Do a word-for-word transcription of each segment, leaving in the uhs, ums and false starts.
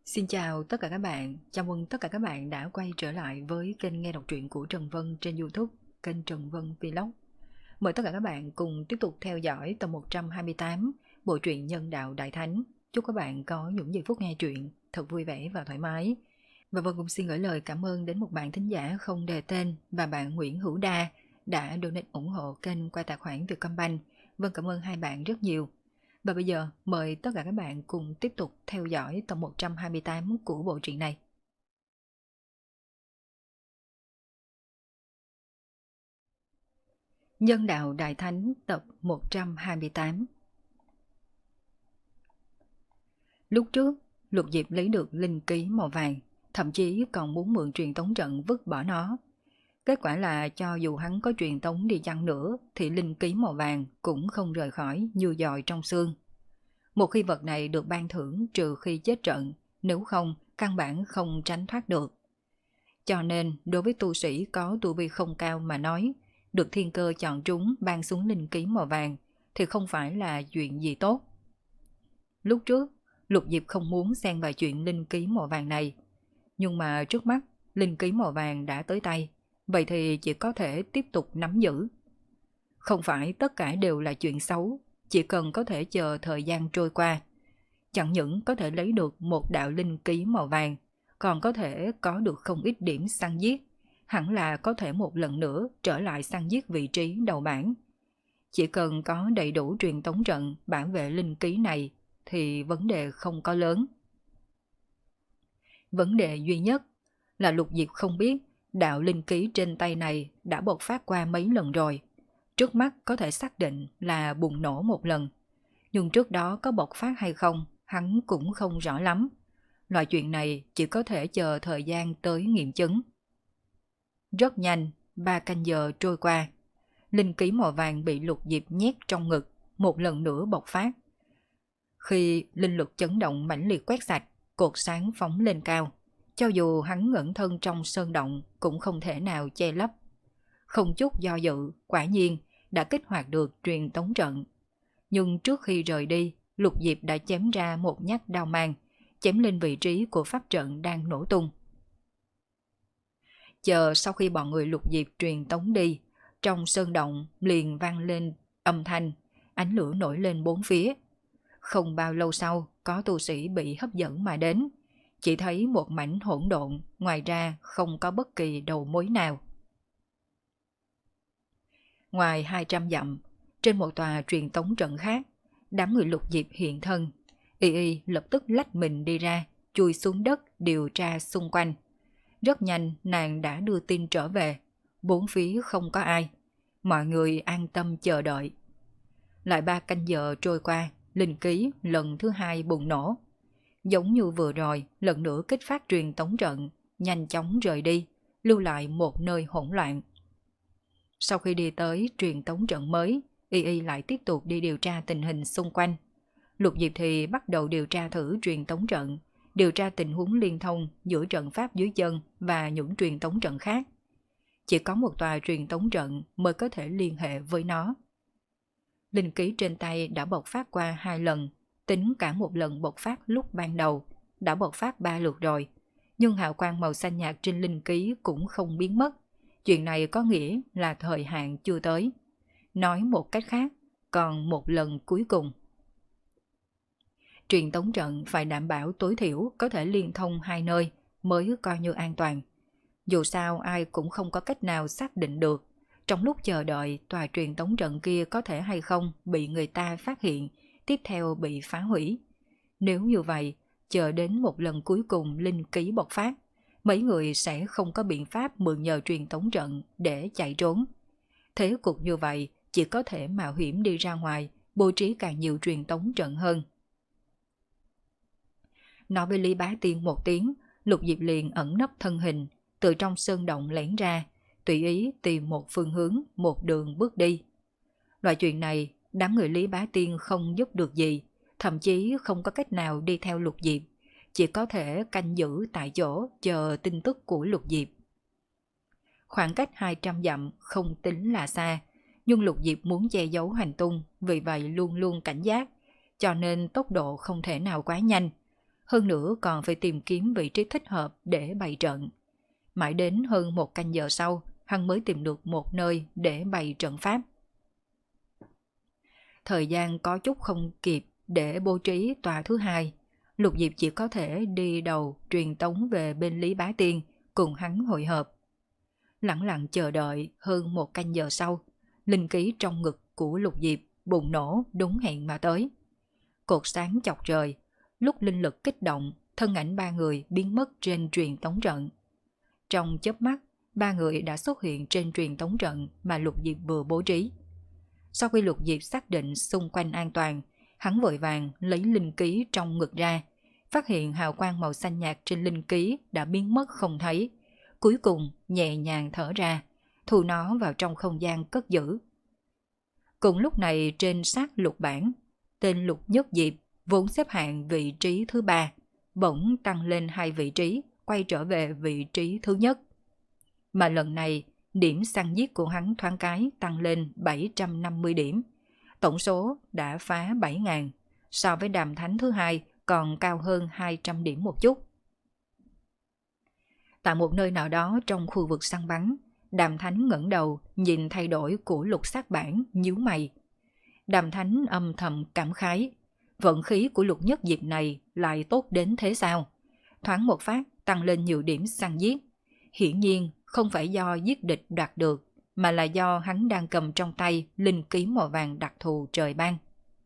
Xin chào tất cả các bạn, chào mừng tất cả các bạn đã quay trở lại với kênh nghe đọc truyện của Trần Vân trên YouTube, kênh Trần Vân Vlog. Mời tất cả các bạn cùng tiếp tục theo dõi tập một trăm hai mươi tám bộ truyện Nhân Đạo Đại Thánh. Chúc các bạn có những giây phút nghe truyện thật vui vẻ và thoải mái. Và Vân cũng xin gửi lời cảm ơn đến một bạn thính giả không đề tên và bạn Nguyễn Hữu Đa đã donate ủng hộ kênh qua tài khoản Vietcombank. Vân cảm ơn hai bạn rất nhiều. Và bây giờ mời tất cả các bạn cùng tiếp tục theo dõi tập một trăm hai mươi tám của bộ truyện này. Nhân Đạo Đại Thánh tập một trăm hai mươi tám. Lúc trước, Lục Diệp lấy được linh ký màu vàng, thậm chí còn muốn mượn truyền tống trận vứt bỏ nó. Kết quả là cho dù hắn có truyền tống đi chăng nữa thì linh ký màu vàng cũng không rời khỏi như dòi trong xương. Một khi vật này được ban thưởng trừ khi chết trận, nếu không căn bản không tránh thoát được. Cho nên đối với tu sĩ có tu vi không cao mà nói, được thiên cơ chọn trúng ban xuống linh ký màu vàng thì không phải là chuyện gì tốt. Lúc trước, Lục Diệp không muốn xen vào chuyện linh ký màu vàng này, nhưng mà trước mắt linh ký màu vàng đã tới tay, vậy thì chỉ có thể tiếp tục nắm giữ. Không phải tất cả đều là chuyện xấu, chỉ cần có thể chờ thời gian trôi qua. Chẳng những có thể lấy được một đạo linh ký màu vàng, còn có thể có được không ít điểm săn giết, hẳn là có thể một lần nữa trở lại săn giết vị trí đầu bảng. Chỉ cần có đầy đủ truyền tống trận bảo vệ linh ký này thì vấn đề không có lớn. Vấn đề duy nhất là Lục Diệp không biết đạo linh ký trên tay này đã bộc phát qua mấy lần rồi. Trước mắt có thể xác định là bùng nổ một lần, nhưng trước đó có bộc phát hay không hắn cũng không rõ lắm. Loại chuyện này chỉ có thể chờ thời gian tới nghiệm chứng. Rất nhanh, ba canh giờ trôi qua. Linh ký màu vàng bị Lục Diệp nhét trong ngực, một lần nữa bộc phát. Khi linh lực chấn động mãnh liệt quét sạch, cột sáng phóng lên cao. Cho dù hắn ngẩn thân trong sơn động cũng không thể nào che lấp. Không chút do dự, quả nhiên đã kích hoạt được truyền tống trận. Nhưng trước khi rời đi, Lục Diệp đã chém ra một nhát đao mang, chém lên vị trí của pháp trận đang nổ tung. Chờ sau khi bọn người Lục Diệp truyền tống đi, trong sơn động liền vang lên âm thanh, ánh lửa nổi lên bốn phía. Không bao lâu sau, có tu sĩ bị hấp dẫn mà đến, chỉ thấy một mảnh hỗn độn, ngoài ra không có bất kỳ đầu mối nào. Ngoài hai trăm dặm, trên một tòa truyền tống trận khác, đám người Lục Diệp hiện thân. Y Y lập tức lách mình đi ra, chui xuống đất điều tra xung quanh. Rất nhanh nàng đã đưa tin trở về, bốn phía không có ai. Mọi người an tâm chờ đợi. Lại ba canh giờ trôi qua, linh ký lần thứ hai bùng nổ. Giống như vừa rồi, lần nữa kích phát truyền tống trận, nhanh chóng rời đi, lưu lại một nơi hỗn loạn. Sau khi đi tới truyền tống trận mới, Y Y lại tiếp tục đi điều tra tình hình xung quanh. Lục Diệp thì bắt đầu điều tra thử truyền tống trận, điều tra tình huống liên thông giữa trận pháp dưới chân và những truyền tống trận khác. Chỉ có một tòa truyền tống trận mới có thể liên hệ với nó. Linh ký trên tay đã bộc phát qua hai lần, tính cả một lần bộc phát lúc ban đầu, đã bộc phát ba lượt rồi. Nhưng hào quang màu xanh nhạt trên linh ký cũng không biến mất. Chuyện này có nghĩa là thời hạn chưa tới. Nói một cách khác, còn một lần cuối cùng. Truyền tống trận phải đảm bảo tối thiểu có thể liên thông hai nơi mới coi như an toàn. Dù sao ai cũng không có cách nào xác định được trong lúc chờ đợi tòa truyền tống trận kia có thể hay không bị người ta phát hiện, tiếp theo bị phá hủy. Nếu như vậy, chờ đến một lần cuối cùng linh ký bộc phát, mấy người sẽ không có biện pháp mượn nhờ truyền tống trận để chạy trốn. Thế cục như vậy chỉ có thể mạo hiểm đi ra ngoài, bố trí càng nhiều truyền tống trận hơn. Nói với Lý Bá Tiên một tiếng, Lục Diệp liền ẩn nấp thân hình, từ trong sơn động lẻn ra, tùy ý tìm một phương hướng, một đường bước đi. Loại chuyện này, đám người Lý Bá Tiên không giúp được gì, thậm chí không có cách nào đi theo Lục Diệp, chỉ có thể canh giữ tại chỗ chờ tin tức của Lục Diệp. Khoảng cách hai trăm dặm không tính là xa, nhưng Lục Diệp muốn che giấu hành tung, vì vậy luôn luôn cảnh giác, cho nên tốc độ không thể nào quá nhanh. hơn nữa còn phải tìm kiếm vị trí thích hợp để bày trận. Mãi đến hơn một canh giờ sau, hắn mới tìm được một nơi để bày trận pháp. Thời gian có chút không kịp để bố trí tòa thứ hai, Lục Diệp chỉ có thể đi đầu truyền tống về bên Lý Bá Tiên cùng hắn hội hợp. Lặng lặng chờ đợi hơn một canh giờ sau, linh khí trong ngực của Lục Diệp bùng nổ đúng hẹn mà tới. Cột sáng chọc trời, lúc linh lực kích động, thân ảnh ba người biến mất trên truyền tống trận. Trong chớp mắt, ba người đã xuất hiện trên truyền tống trận mà Lục Diệp vừa bố trí. Sau khi Lục Diệp xác định xung quanh an toàn, hắn vội vàng lấy linh khí trong ngực ra, phát hiện hào quang màu xanh nhạt trên linh khí đã biến mất không thấy. Cuối cùng nhẹ nhàng thở ra, thu nó vào trong không gian cất giữ. Cùng lúc này trên xác lục bản, tên Lục Nhất Diệp vốn xếp hạng vị trí thứ ba, bỗng tăng lên hai vị trí, quay trở về vị trí thứ nhất. Mà lần này, điểm săn giết của hắn thoáng cái tăng lên bảy trăm năm mươi điểm. Tổng số đã phá bảy nghìn, so với Đàm Thánh thứ hai còn cao hơn hai trăm điểm một chút. Tại một nơi nào đó trong khu vực săn bắn, Đàm Thánh ngẩng đầu nhìn thay đổi của lục sát bản, nhíu mày. Đàm Thánh âm thầm cảm khái, vận khí của Lục Nhất Diệp này lại tốt đến thế sao? Thoáng một phát tăng lên nhiều điểm săn giết. Hiển nhiên không phải do giết địch đoạt được, mà là do hắn đang cầm trong tay linh khí màu vàng đặc thù trời ban.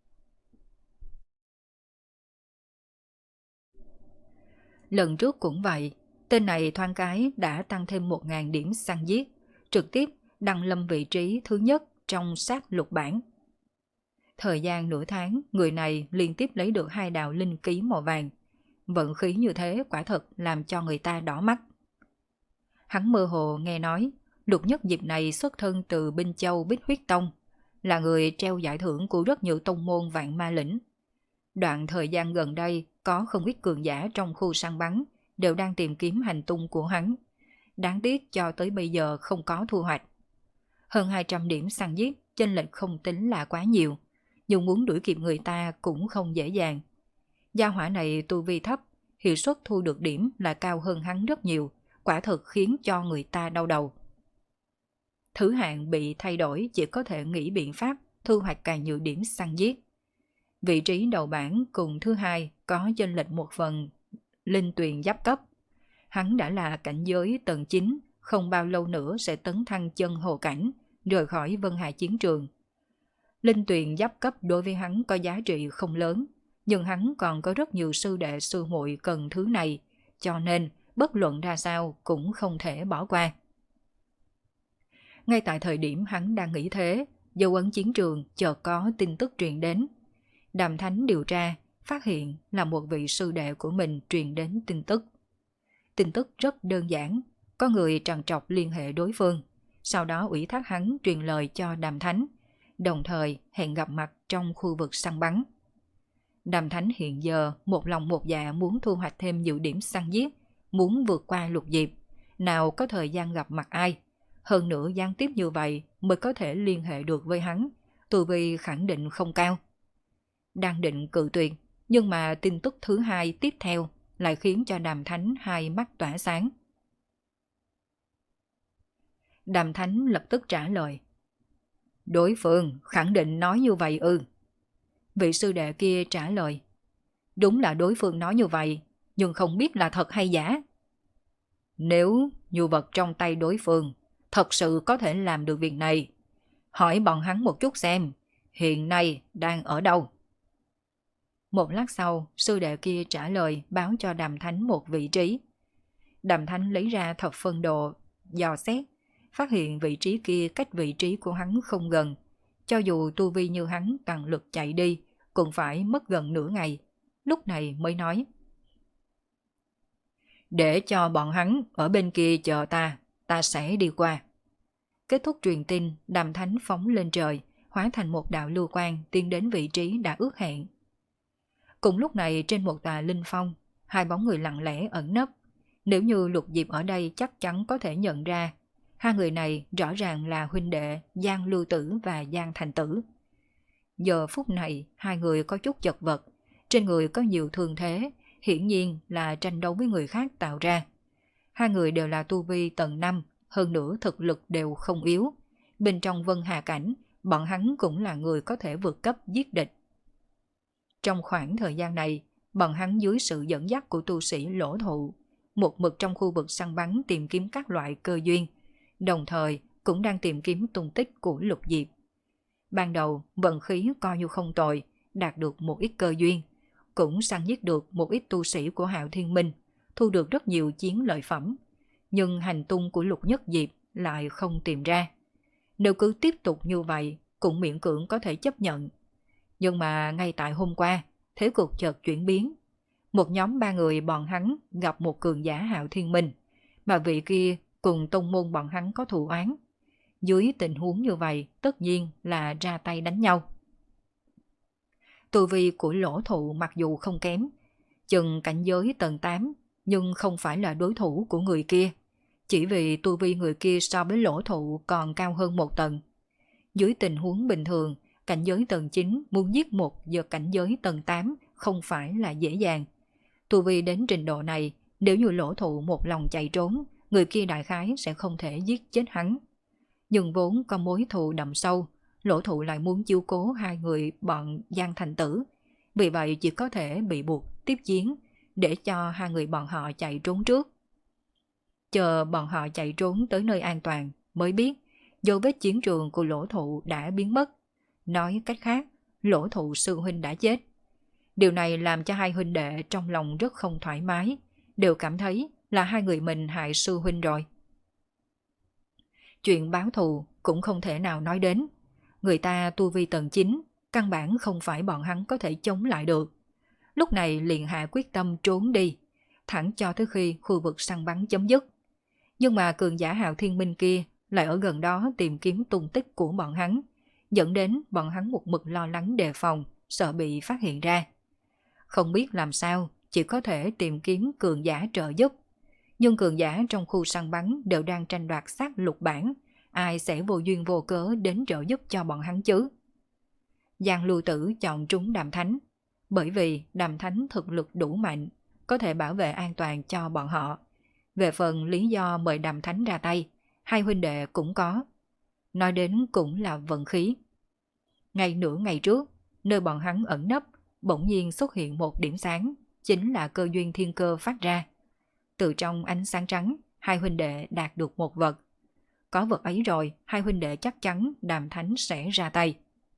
Lần trước cũng vậy, tên này thoáng cái đã tăng thêm một nghìn điểm săn giết, trực tiếp đăng lâm vị trí thứ nhất trong sát lục bản. Thời gian nửa tháng, người này liên tiếp lấy được hai đạo linh khí màu vàng. Vận khí như thế quả thật làm cho người ta đỏ mắt. Hắn mơ hồ nghe nói, Lục Nhất Diệp này xuất thân từ Binh Châu Bích Huyết Tông, là người treo giải thưởng của rất nhiều tông môn vạn ma lĩnh. Đoạn thời gian gần đây, có không ít cường giả trong khu săn bắn đều đang tìm kiếm hành tung của hắn. Đáng tiếc cho tới bây giờ không có thu hoạch. Hơn hai trăm điểm săn giết, chênh lệch không tính là quá nhiều, nhưng muốn đuổi kịp người ta cũng không dễ dàng. Gia hỏa này tu vi thấp, hiệu suất thu được điểm là cao hơn hắn rất nhiều, quả thực khiến cho người ta đau đầu. Thứ hạng bị thay đổi chỉ có thể nghĩ biện pháp thu hoạch càng nhiều điểm săn giết. Vị trí đầu bảng cùng thứ hai có chênh lệch một phần linh tuyền giáp cấp. Hắn đã là cảnh giới tầng chín, không bao lâu nữa sẽ tấn thăng chân hồ cảnh, rời khỏi Vân Hà chiến trường. Linh tuyền giáp cấp đối với hắn có giá trị không lớn, nhưng hắn còn có rất nhiều sư đệ sư muội cần thứ này, cho nên bất luận ra sao cũng không thể bỏ qua. Ngay tại thời điểm hắn đang nghĩ thế, dấu ấn chiến trường chợt có tin tức truyền đến. Đàm Thánh điều tra, phát hiện là một vị sư đệ của mình truyền đến tin tức. Tin tức rất đơn giản, có người trằn trọc liên hệ đối phương, sau đó ủy thác hắn truyền lời cho Đàm Thánh, đồng thời hẹn gặp mặt trong khu vực săn bắn. Đàm Thánh hiện giờ một lòng một dạ muốn thu hoạch thêm nhiều điểm săn giết, muốn vượt qua Lục Diệp, nào có thời gian gặp mặt ai. Hơn nữa gián tiếp như vậy mới có thể liên hệ được với hắn, tu vi khẳng định không cao. Đang định cự tuyệt, nhưng mà tin tức thứ hai tiếp theo lại khiến cho Đàm Thánh hai mắt tỏa sáng. Đàm Thánh lập tức trả lời. Đối phương khẳng định nói như vậy ư? Vị sư đệ kia trả lời. Đúng là đối phương nói như vậy, nhưng không biết là thật hay giả. Nếu nhu vật trong tay đối phương thật sự có thể làm được việc này, hỏi bọn hắn một chút xem, hiện nay đang ở đâu? Một lát sau, sư đệ kia trả lời báo cho Đàm Thánh một vị trí. Đàm Thánh lấy ra thập phân đồ, dò xét, phát hiện vị trí kia cách vị trí của hắn không gần. Cho dù tu vi như hắn tăng lực chạy đi, cũng phải mất gần nửa ngày. Lúc này mới nói. Để cho bọn hắn ở bên kia chờ ta, ta sẽ đi qua. Kết thúc truyền tin, Đàm Thánh phóng lên trời, hóa thành một đạo lưu quang tiến đến vị trí đã ước hẹn. Cùng lúc này trên một tòa linh phong, hai bóng người lặng lẽ ẩn nấp. Nếu như Lục Diệp ở đây chắc chắn có thể nhận ra, hai người này rõ ràng là huynh đệ Giang Lưu Tử và Giang Thành Tử. Giờ phút này hai người có chút chật vật, trên người có nhiều thương thế, hiển nhiên là tranh đấu với người khác tạo ra. Hai người đều là tu vi tầng năm, hơn nữa thực lực đều không yếu. Bên trong Vân Hà Cảnh, bọn hắn cũng là người có thể vượt cấp giết địch. Trong khoảng thời gian này, bọn hắn dưới sự dẫn dắt của tu sĩ Lỗ Thụ, một mực trong khu vực săn bắn tìm kiếm các loại cơ duyên, đồng thời cũng đang tìm kiếm tung tích của Lục Diệp. Ban đầu, vận khí coi như không tồi, đạt được một ít cơ duyên, cũng săn giết được một ít tu sĩ của Hạo Thiên Minh, thu được rất nhiều chiến lợi phẩm. Nhưng hành tung của Lục Nhất Diệp lại không tìm ra. Nếu cứ tiếp tục như vậy, cũng miễn cưỡng có thể chấp nhận. Nhưng mà ngay tại hôm qua, thế cục chợt chuyển biến. Một nhóm ba người bọn hắn gặp một cường giả Hạo Thiên Minh, mà vị kia cùng tông môn bọn hắn có thù oán. Dưới tình huống như vậy, tất nhiên là ra tay đánh nhau. Tu vi của Lỗ Thụ mặc dù không kém, chừng cảnh giới tầng tám, nhưng không phải là đối thủ của người kia. Chỉ vì tu vi người kia so với Lỗ Thụ còn cao hơn một tầng. Dưới tình huống bình thường, cảnh giới tầng chín muốn giết một giờ cảnh giới tầng tám không phải là dễ dàng. Tu vi đến trình độ này, nếu như Lỗ Thụ một lòng chạy trốn, người kia đại khái sẽ không thể giết chết hắn. Nhưng vốn có mối thù đậm sâu, Lỗ Thụ lại muốn chiếu cố hai người bọn Giang Thành Tử. Vì vậy chỉ có thể bị buộc tiếp chiến, để cho hai người bọn họ chạy trốn trước. Chờ bọn họ chạy trốn tới nơi an toàn mới biết dấu vết chiến trường của Lỗ Thụ đã biến mất. Nói cách khác, Lỗ Thụ sư huynh đã chết. Điều này làm cho hai huynh đệ trong lòng rất không thoải mái, đều cảm thấy là hai người mình hại sư huynh rồi. Chuyện báo thù cũng không thể nào nói đến. Người ta tu vi tầng chín, căn bản không phải bọn hắn có thể chống lại được. Lúc này liền hạ quyết tâm trốn đi, thẳng cho tới khi khu vực săn bắn chấm dứt. Nhưng mà cường giả Hạo Thiên Minh kia lại ở gần đó tìm kiếm tung tích của bọn hắn, dẫn đến bọn hắn một mực lo lắng đề phòng, sợ bị phát hiện ra. Không biết làm sao, chỉ có thể tìm kiếm cường giả trợ giúp. Nhưng cường giả trong khu săn bắn đều đang tranh đoạt sát lục bản, ai sẽ vô duyên vô cớ đến trợ giúp cho bọn hắn chứ? Giang Lưu Tử chọn trúng Đàm Thánh, bởi vì Đàm Thánh thực lực đủ mạnh, có thể bảo vệ an toàn cho bọn họ. Về phần lý do mời Đàm Thánh ra tay, hai huynh đệ cũng có. Nói đến cũng là vận khí. Ngay nửa ngày trước, nơi bọn hắn ẩn nấp, bỗng nhiên xuất hiện một điểm sáng, chính là cơ duyên thiên cơ phát ra. Từ trong ánh sáng trắng, hai huynh đệ đạt được một vật. Có vật ấy rồi, hai huynh đệ chắc chắn Đàm Thánh sẽ ra tay.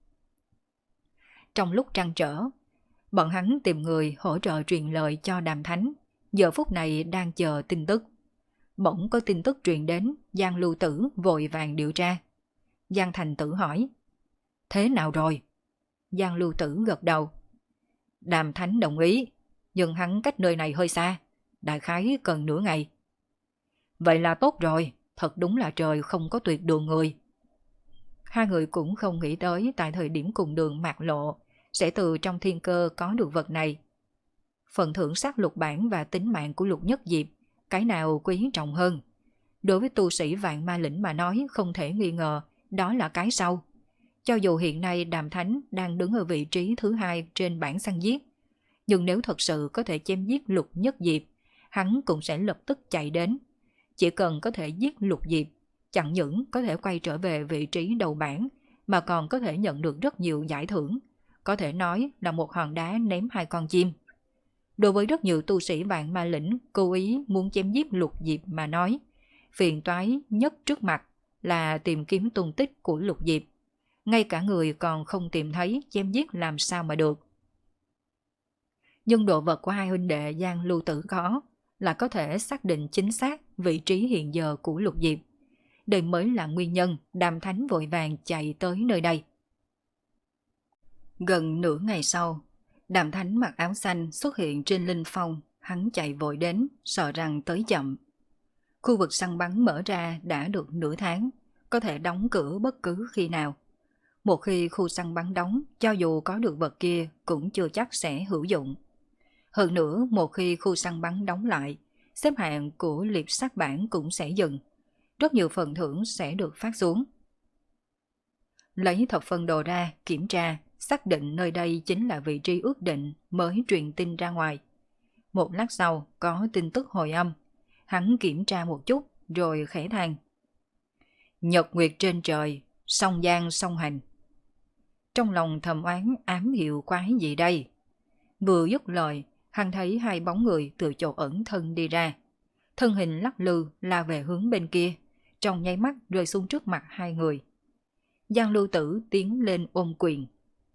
Trong lúc trăn trở, bọn hắn tìm người hỗ trợ truyền lời cho Đàm Thánh, giờ phút này đang chờ tin tức. Bỗng có tin tức truyền đến, Giang Lưu Tử vội vàng điều tra. Giang Thành Tử hỏi, thế nào rồi? Giang Lưu Tử gật đầu. Đàm Thánh đồng ý, nhưng hắn cách nơi này hơi xa, đại khái cần nửa ngày. Vậy là tốt rồi, thật đúng là trời không có tuyệt đường người. Hai người cũng không nghĩ tới tại thời điểm cùng đường mạc lộ, sẽ từ trong thiên cơ có được vật này. Phần thưởng sát lục bản và tính mạng của Lục Nhất Diệp, cái nào quý trọng hơn? Đối với tu sĩ Vạn Ma Lĩnh mà nói, không thể nghi ngờ, đó là cái sau. Cho dù hiện nay Đàm Thánh đang đứng ở vị trí thứ hai trên bảng săn giết, nhưng nếu thật sự có thể chém giết Lục Nhất Diệp, hắn cũng sẽ lập tức chạy đến. Chỉ cần có thể giết Lục Diệp, chẳng những có thể quay trở về vị trí đầu bảng, mà còn có thể nhận được rất nhiều giải thưởng. Có thể nói là một hòn đá ném hai con chim. Đối với rất nhiều tu sĩ Vạn Ma Lĩnh cố ý muốn chém giết Lục Diệp mà nói, phiền toái nhất trước mặt là tìm kiếm tung tích của Lục Diệp. Ngay cả người còn không tìm thấy, chém giết làm sao mà được. Nhưng đồ vật của hai huynh đệ Giang Lưu Tử có là có thể xác định chính xác vị trí hiện giờ của Lục Diệp. Đây mới là nguyên nhân Đàm Thánh vội vàng chạy tới nơi đây. Gần nửa ngày sau, Đàm Thánh mặc áo xanh xuất hiện trên linh phong, hắn chạy vội đến, sợ rằng tới chậm. Khu vực săn bắn mở ra đã được nửa tháng, có thể đóng cửa bất cứ khi nào. Một khi khu săn bắn đóng, cho dù có được vật kia cũng chưa chắc sẽ hữu dụng. Hơn nữa, một khi khu săn bắn đóng lại, xếp hạng của liệp sát bản cũng sẽ dừng. Rất nhiều phần thưởng sẽ được phát xuống. Lấy thập phân đồ ra, kiểm tra, xác định nơi đây chính là vị trí ước định mới truyền tin ra ngoài. Một lát sau có tin tức hồi âm. Hắn kiểm tra một chút rồi khẽ than. Nhật nguyệt trên trời, song giang song hành. Trong lòng thầm oán ám hiệu quái gì đây? Vừa dứt lời, hắn thấy hai bóng người từ chỗ ẩn thân đi ra. Thân hình lắc lư la về hướng bên kia, trong nháy mắt rơi xuống trước mặt hai người. Giang Lưu Tử tiến lên ôm quyền.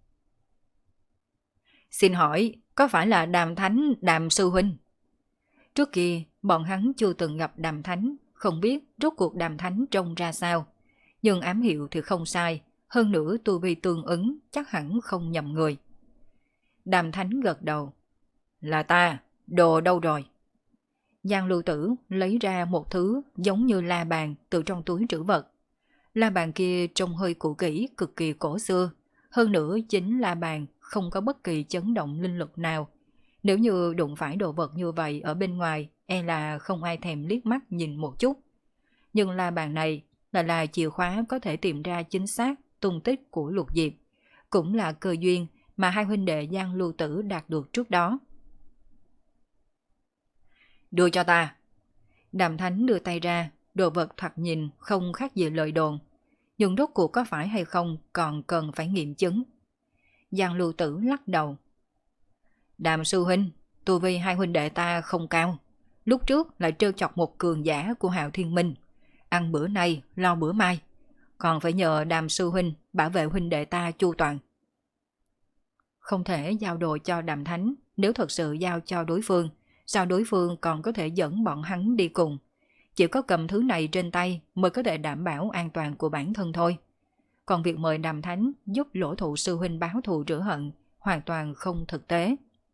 Xin hỏi, có phải là Đàm Thánh Đàm Sư Huynh? Trước kia, bọn hắn chưa từng gặp Đàm Thánh, không biết rốt cuộc Đàm Thánh trông ra sao. Nhưng ám hiệu thì không sai, hơn nữa tu vi tương ứng chắc hẳn không nhầm người. Đàm Thánh gật đầu. Là ta, đồ đâu rồi? Giang Lưu Tử lấy ra một thứ giống như la bàn từ trong túi trữ vật. La bàn kia trông hơi cũ kỹ, cực kỳ cổ xưa. Hơn nữa chính la bàn không có bất kỳ chấn động linh lực nào. Nếu như đụng phải đồ vật như vậy ở bên ngoài, e là không ai thèm liếc mắt nhìn một chút. Nhưng la bàn này là là chìa khóa có thể tìm ra chính xác tung tích của Lục Diệp. Cũng là cơ duyên mà hai huynh đệ Giang Lưu Tử đạt được trước đó. Đưa cho ta. Đàm Thánh đưa tay ra, đồ vật thoạt nhìn không khác gì lời đồn. Nhưng rốt cuộc có phải hay không còn cần phải nghiệm chứng. Giang Lưu Tử lắc đầu. Đàm sư huynh, tu vi hai huynh đệ ta không cao. Lúc trước lại trêu chọc một cường giả của Hạo Thiên Minh. Ăn bữa nay, lo bữa mai. Còn phải nhờ Đàm sư huynh bảo vệ huynh đệ ta chu toàn. Không thể giao đồ cho Đàm Thánh. Nếu thật sự giao cho đối phương, sao đối phương còn có thể dẫn bọn hắn đi cùng. Chỉ có cầm thứ này trên tay mới có thể đảm bảo an toàn của bản thân thôi. Còn việc mời Đàm Thánh giúp Lỗ Thụ sư huynh báo thù rửa hận hoàn toàn không thực tế.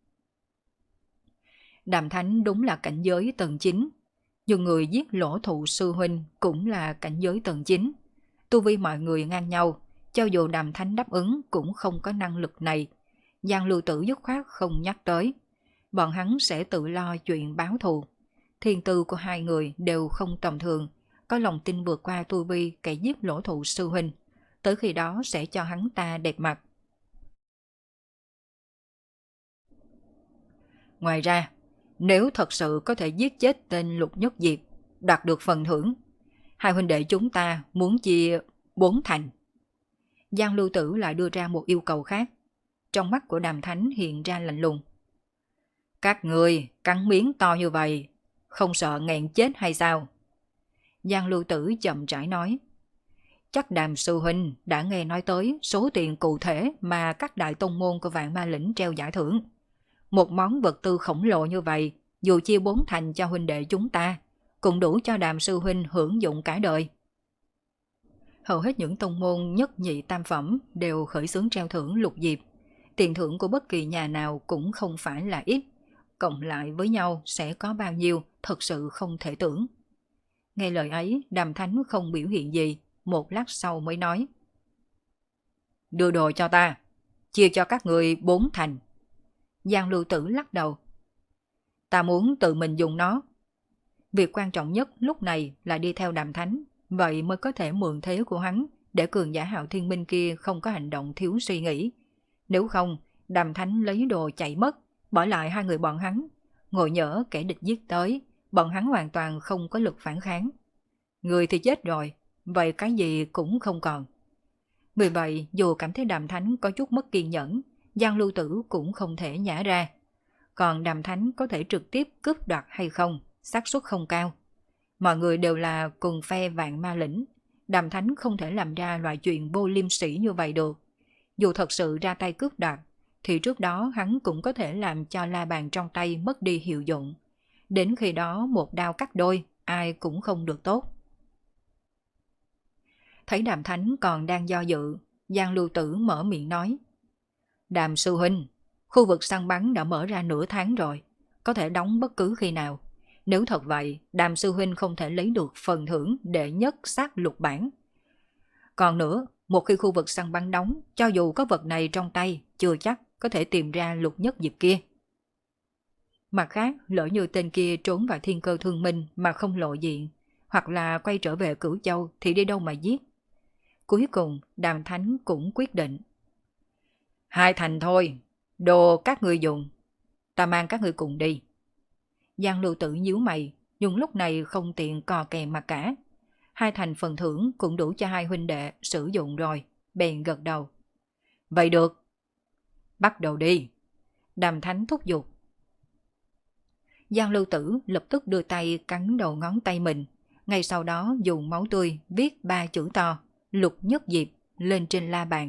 Đàm Thánh đúng là cảnh giới tầng chín, nhưng người giết Lỗ Thụ sư huynh cũng là cảnh giới tầng chín. Tu vi mọi người ngang nhau, cho dù Đàm Thánh đáp ứng cũng không có năng lực này. Giang Lưu Tử dứt khoát không nhắc tới. Bọn hắn sẽ tự lo chuyện báo thù. Thiên tư của hai người đều không tầm thường, có lòng tin vượt qua tu vi kẻ giết Lỗ Thụ sư huynh. Tới khi đó sẽ cho hắn ta đẹp mặt. Ngoài ra, nếu thật sự có thể giết chết tên Lục Nhất Diệp, đạt được phần thưởng, hai huynh đệ chúng ta muốn chia bốn thành. Giang Lưu Tử lại đưa ra một yêu cầu khác. Trong mắt của Đàm Thánh hiện ra lạnh lùng. Các người cắn miếng to như vậy, không sợ nghẹn chết hay sao? Giang Lưu Tử chậm rãi nói. Chắc Đàm sư huynh đã nghe nói tới số tiền cụ thể mà các đại tông môn của Vạn Ma Lĩnh treo giải thưởng. Một món vật tư khổng lồ như vậy, dù chia bốn thành cho huynh đệ chúng ta, cũng đủ cho Đàm sư huynh hưởng dụng cả đời. Hầu hết những tông môn nhất nhị tam phẩm đều khởi xướng treo thưởng Lục Diệp. Tiền thưởng của bất kỳ nhà nào cũng không phải là ít. Cộng lại với nhau sẽ có bao nhiêu, thật sự không thể tưởng. Nghe lời ấy, Đàm Thánh không biểu hiện gì, một lát sau mới nói. Đưa đồ cho ta, chia cho các người bốn thành. Giang Lưu Tử lắc đầu. Ta muốn tự mình dùng nó. Việc quan trọng nhất lúc này là đi theo Đàm Thánh, vậy mới có thể mượn thế của hắn để cường giả Hạo Thiên Minh kia không có hành động thiếu suy nghĩ. Nếu không, Đàm Thánh lấy đồ chạy mất, bỏ lại hai người bọn hắn, ngồi nhỡ kẻ địch giết tới, bọn hắn hoàn toàn không có lực phản kháng. Người thì chết rồi, vậy cái gì cũng không còn. Vì vậy, dù cảm thấy Đàm Thánh có chút mất kiên nhẫn, Giang Lưu Tử cũng không thể nhả ra. Còn Đàm Thánh có thể trực tiếp cướp đoạt hay không, xác suất không cao. Mọi người đều là cùng phe Vạn Ma Lĩnh, Đàm Thánh không thể làm ra loại chuyện vô liêm sỉ như vậy được. Dù thật sự ra tay cướp đoạt, thì trước đó hắn cũng có thể làm cho la bàn trong tay mất đi hiệu dụng. Đến khi đó một đao cắt đôi, ai cũng không được tốt. Thấy Đàm Thánh còn đang do dự, Giang Lưu Tử mở miệng nói. Đàm sư huynh, khu vực săn bắn đã mở ra nửa tháng rồi, có thể đóng bất cứ khi nào. Nếu thật vậy, Đàm sư huynh không thể lấy được phần thưởng đệ nhất sát lục bản. Còn nữa, một khi khu vực săn bắn đóng, cho dù có vật này trong tay, chưa chắc có thể tìm ra Lục Nhất Diệp kia. Mặt khác, lỡ như tên kia trốn vào Thiên Cơ Thương Minh mà không lộ diện, hoặc là quay trở về Cửu Châu thì đi đâu mà giết. Cuối cùng, Đàm Thánh cũng quyết định. Hai thành thôi, đồ các ngươi dùng, ta mang các ngươi cùng đi. Giang Lưu Tử nhíu mày, nhưng lúc này không tiện cò kè mà cả. Hai thành phần thưởng cũng đủ cho hai huynh đệ sử dụng rồi, bèn gật đầu. Vậy được. Bắt đầu đi. Đàm Thánh thúc giục. Giang Lưu Tử lập tức đưa tay cắn đầu ngón tay mình, ngay sau đó dùng máu tươi viết ba chữ to, Lục Nhất Diệp, lên trên la bàn.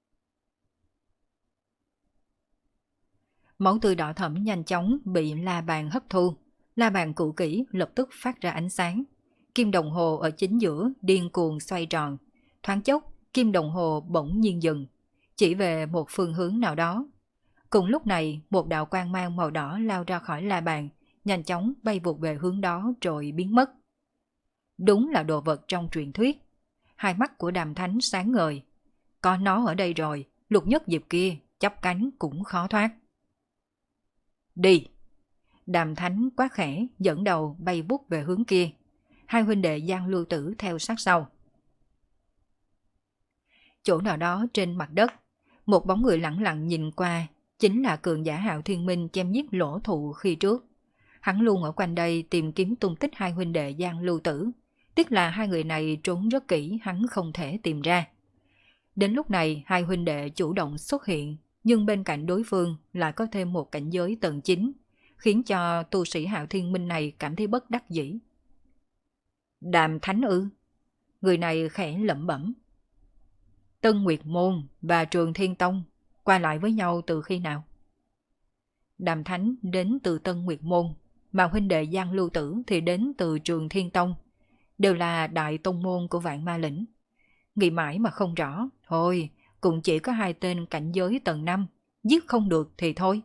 Máu tươi đỏ thẫm nhanh chóng bị la bàn hấp thu, la bàn cũ kỹ lập tức phát ra ánh sáng. Kim đồng hồ ở chính giữa điên cuồng xoay tròn, thoáng chốc kim đồng hồ bỗng nhiên dừng, chỉ về một phương hướng nào đó. Cùng lúc này, một đạo quang mang màu đỏ lao ra khỏi la bàn, nhanh chóng bay vụt về hướng đó rồi biến mất. Đúng là đồ vật trong truyền thuyết. Hai mắt của Đàm Thánh sáng ngời. Có nó ở đây rồi, Lục Nhất Diệp kia chắp cánh cũng khó thoát. Đi! Đàm Thánh quát khẽ dẫn đầu bay vút về hướng kia. Hai huynh đệ Giang Lưu Tử theo sát sau. Chỗ nào đó trên mặt đất, một bóng người lẳng lặng nhìn qua, chính là cường giả Hạo Thiên Minh chém giết Lỗ Thụ khi trước. Hắn luôn ở quanh đây tìm kiếm tung tích hai huynh đệ Giang Lưu Tử. Tiếc là hai người này trốn rất kỹ, hắn không thể tìm ra. Đến lúc này hai huynh đệ chủ động xuất hiện, nhưng bên cạnh đối phương lại có thêm một cảnh giới tầng chín, khiến cho tu sĩ Hạo Thiên Minh này cảm thấy bất đắc dĩ. Đàm Thánh ư? Người này khẽ lẩm bẩm. Tân Nguyệt Môn và Trường Thiên Tông qua lại với nhau từ khi nào? Đàm Thánh đến từ Tân Nguyệt Môn, mà huynh đệ Giang Lưu Tử thì đến từ Trường Thiên Tông, đều là đại tông môn của Vạn Ma Lĩnh. Nghĩ mãi mà không rõ, thôi, cũng chỉ có hai tên cảnh giới tầng năm, giết không được thì thôi.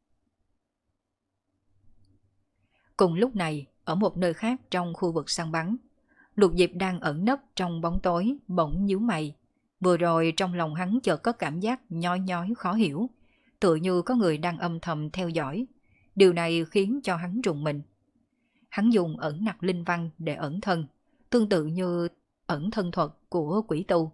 Cùng lúc này, ở một nơi khác trong khu vực săn bắn, Lục Diệp đang ẩn nấp trong bóng tối, bỗng nhíu mày. Vừa rồi trong lòng hắn chợt có cảm giác nhói nhói khó hiểu, tựa như có người đang âm thầm theo dõi. Điều này khiến cho hắn rùng mình. Hắn dùng ẩn nặc linh văn để ẩn thân, tương tự như ẩn thân thuật của quỷ tu.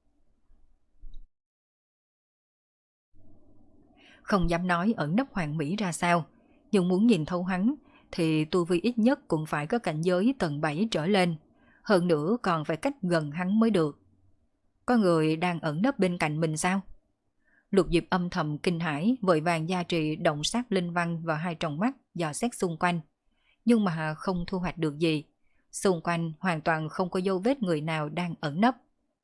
Không dám nói ẩn nấp hoàn mỹ ra sao, nhưng muốn nhìn thấu hắn thì tu vi ít nhất cũng phải có cảnh giới tầng bảy trở lên, hơn nữa còn phải cách gần hắn mới được. Có người đang ẩn nấp bên cạnh mình sao? Lục Diệp âm thầm kinh hãi, vội vàng gia trì động sát linh văn vào hai tròng mắt dò xét xung quanh, nhưng mà không thu hoạch được gì. Xung quanh hoàn toàn không có dấu vết người nào đang ẩn nấp.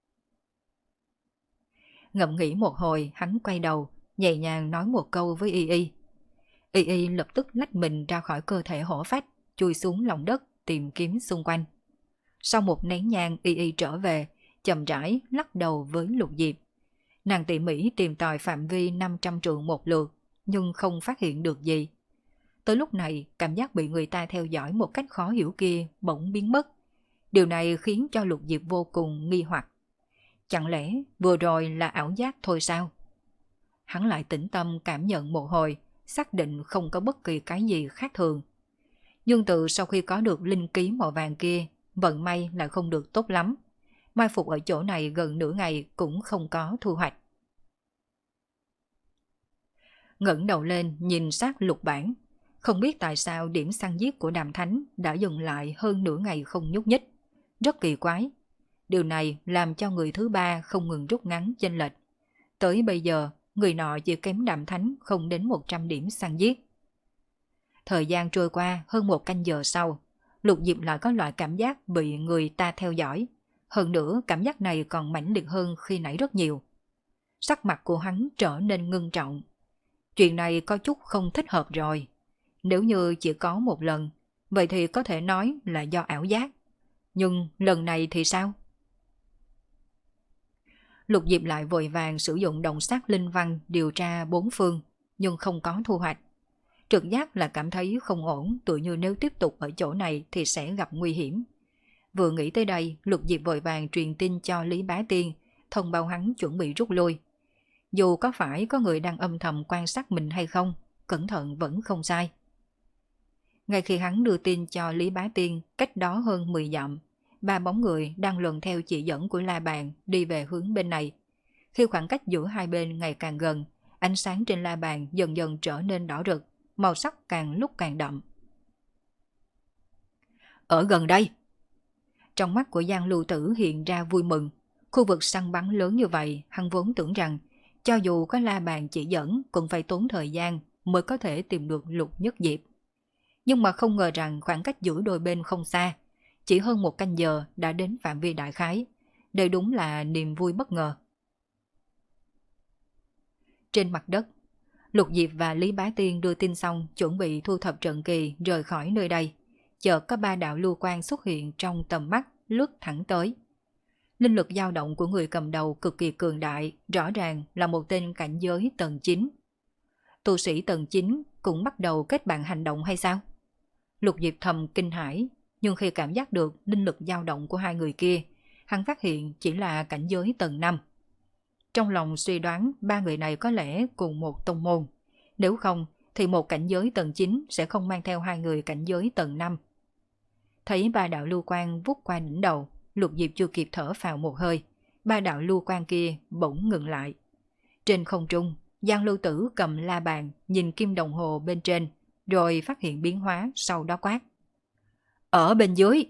Ngẫm nghĩ một hồi, hắn quay đầu, nhẹ nhàng nói một câu với Y Y. Y Y lập tức lách mình ra khỏi cơ thể hổ phách, chui xuống lòng đất tìm kiếm xung quanh. Sau một nén nhang, Y Y trở về, chậm rãi lắc đầu với Lục Diệp. Nàng tỉ mỉ tìm tòi phạm vi năm trăm trượng một lượt, nhưng không phát hiện được gì. Tới lúc này, cảm giác bị người ta theo dõi một cách khó hiểu kia bỗng biến mất. Điều này khiến cho Lục Diệp vô cùng nghi hoặc. Chẳng lẽ vừa rồi là ảo giác thôi sao? Hắn lại tĩnh tâm cảm nhận một hồi, xác định không có bất kỳ cái gì khác thường. Nhưng từ sau khi có được linh ký màu vàng kia, vận may lại không được tốt lắm. Mai phục ở chỗ này gần nửa ngày cũng không có thu hoạch. Ngẩng đầu lên nhìn sát lục bản, không biết tại sao điểm săn giết của Đàm Thánh đã dừng lại hơn nửa ngày không nhúc nhích. Rất kỳ quái. Điều này làm cho người thứ ba không ngừng rút ngắn chênh lệch. Tới bây giờ, người nọ chỉ kém Đàm Thánh không đến một trăm điểm săn giết. Thời gian trôi qua hơn một canh giờ sau, Lục Diệp lại có loại cảm giác bị người ta theo dõi. Hơn nữa cảm giác này còn mãnh liệt hơn khi nãy rất nhiều. Sắc mặt của hắn trở nên ngưng trọng. Chuyện này có chút không thích hợp rồi. Nếu như chỉ có một lần, vậy thì có thể nói là do ảo giác. Nhưng lần này thì sao? Lục Diệp lại vội vàng sử dụng động sát linh văn điều tra bốn phương, nhưng không có thu hoạch. Trực giác là cảm thấy không ổn, tự như nếu tiếp tục ở chỗ này thì sẽ gặp nguy hiểm. Vừa nghĩ tới đây, Lục Diệp vội vàng truyền tin cho Lý Bá Tiên, thông báo hắn chuẩn bị rút lui. Dù có phải có người đang âm thầm quan sát mình hay không, cẩn thận vẫn không sai. Ngay khi hắn đưa tin cho Lý Bá Tiên, cách đó hơn mười dặm, ba bóng người đang lần theo chỉ dẫn của La Bàn đi về hướng bên này. Khi khoảng cách giữa hai bên ngày càng gần, ánh sáng trên La Bàn dần dần trở nên đỏ rực, màu sắc càng lúc càng đậm. Ở gần đây. Trong mắt của Giang Lưu Tử hiện ra vui mừng. Khu vực săn bắn lớn như vậy, hắn vốn tưởng rằng cho dù có la bàn chỉ dẫn cũng phải tốn thời gian mới có thể tìm được Lục Nhất Diệp. Nhưng mà không ngờ rằng khoảng cách giữa đôi bên không xa, chỉ hơn một canh giờ đã đến phạm vi đại khái. Đây đúng là niềm vui bất ngờ. Trên mặt đất, Lục Diệp và Lý Bá Tiên đưa tin xong chuẩn bị thu thập trận kỳ rời khỏi nơi đây. Chợt có ba đạo lưu quang xuất hiện trong tầm mắt lướt thẳng tới. Linh lực dao động của người cầm đầu cực kỳ cường đại, rõ ràng là một tên cảnh giới tầng chín. Tu sĩ tầng chín cũng bắt đầu kết bạn hành động hay sao? Lục Diệp thầm kinh hãi, nhưng khi cảm giác được linh lực dao động của hai người kia, hắn phát hiện chỉ là cảnh giới tầng năm. Trong lòng suy đoán ba người này có lẽ cùng một tông môn, nếu không thì một cảnh giới tầng chín sẽ không mang theo hai người cảnh giới tầng năm. Thấy ba đạo lưu quang vút qua đỉnh đầu, Lục Diệp chưa kịp thở phào một hơi, ba đạo lưu quang kia bỗng ngừng lại. Trên không trung, Giang Lưu Tử cầm la bàn nhìn kim đồng hồ bên trên, rồi phát hiện biến hóa, sau đó quát: Ở bên dưới!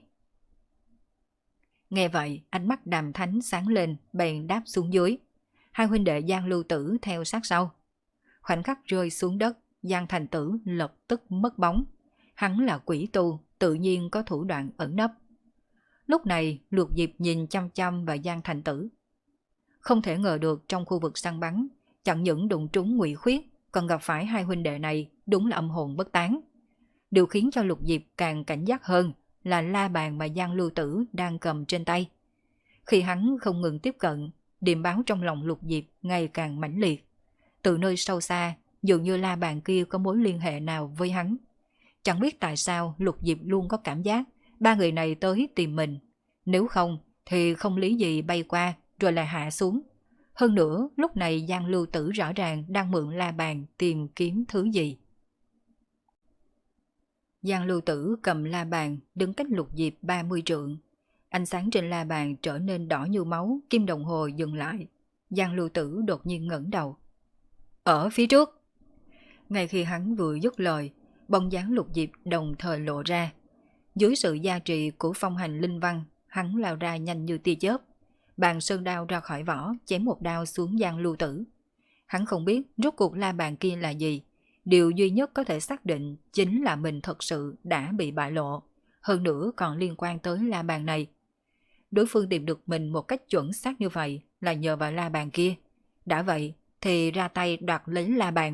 Nghe vậy, ánh mắt Đàm Thánh sáng lên, bèn đáp xuống dưới. Hai huynh đệ Giang Lưu Tử theo sát sau. Khoảnh khắc rơi xuống đất, Giang Thành Tử lập tức mất bóng. Hắn là quỷ tu, tự nhiên có thủ đoạn ẩn nấp. Lúc này, Lục Diệp nhìn chăm chăm vào Giang Thành Tử. Không thể ngờ được trong khu vực săn bắn, chẳng những đụng trúng Ngụy Khuyết, còn gặp phải hai huynh đệ này, đúng là âm hồn bất tán. Điều khiến cho Lục Diệp càng cảnh giác hơn là la bàn mà Giang Lưu Tử đang cầm trên tay. Khi hắn không ngừng tiếp cận, điềm báo trong lòng Lục Diệp ngày càng mãnh liệt. Từ nơi sâu xa, dường như la bàn kia có mối liên hệ nào với hắn. Chẳng biết tại sao Lục Diệp luôn có cảm giác ba người này tới tìm mình. Nếu không thì không lý gì bay qua rồi lại hạ xuống. Hơn nữa, lúc này Giang Lưu Tử rõ ràng đang mượn la bàn tìm kiếm thứ gì. Giang Lưu Tử cầm la bàn đứng cách Lục Diệp ba mươi trượng. Ánh sáng trên la bàn trở nên đỏ như máu, kim đồng hồ dừng lại. Giang Lưu Tử đột nhiên ngẩng đầu. Ở phía trước! Ngay khi hắn vừa dứt lời, bóng dáng Lục Diệp đồng thời lộ ra. Dưới sự gia trì của phong hành linh văn, hắn lao ra nhanh như tia chớp. Bàn sơn đao ra khỏi vỏ, chém một đao xuống Giang Lưu Tử. Hắn không biết rốt cuộc la bàn kia là gì. Điều duy nhất có thể xác định chính là mình thật sự đã bị bại lộ. Hơn nữa còn liên quan tới la bàn này. Đối phương tìm được mình một cách chuẩn xác như vậy là nhờ vào la bàn kia. Đã vậy thì ra tay đoạt lấy la bàn.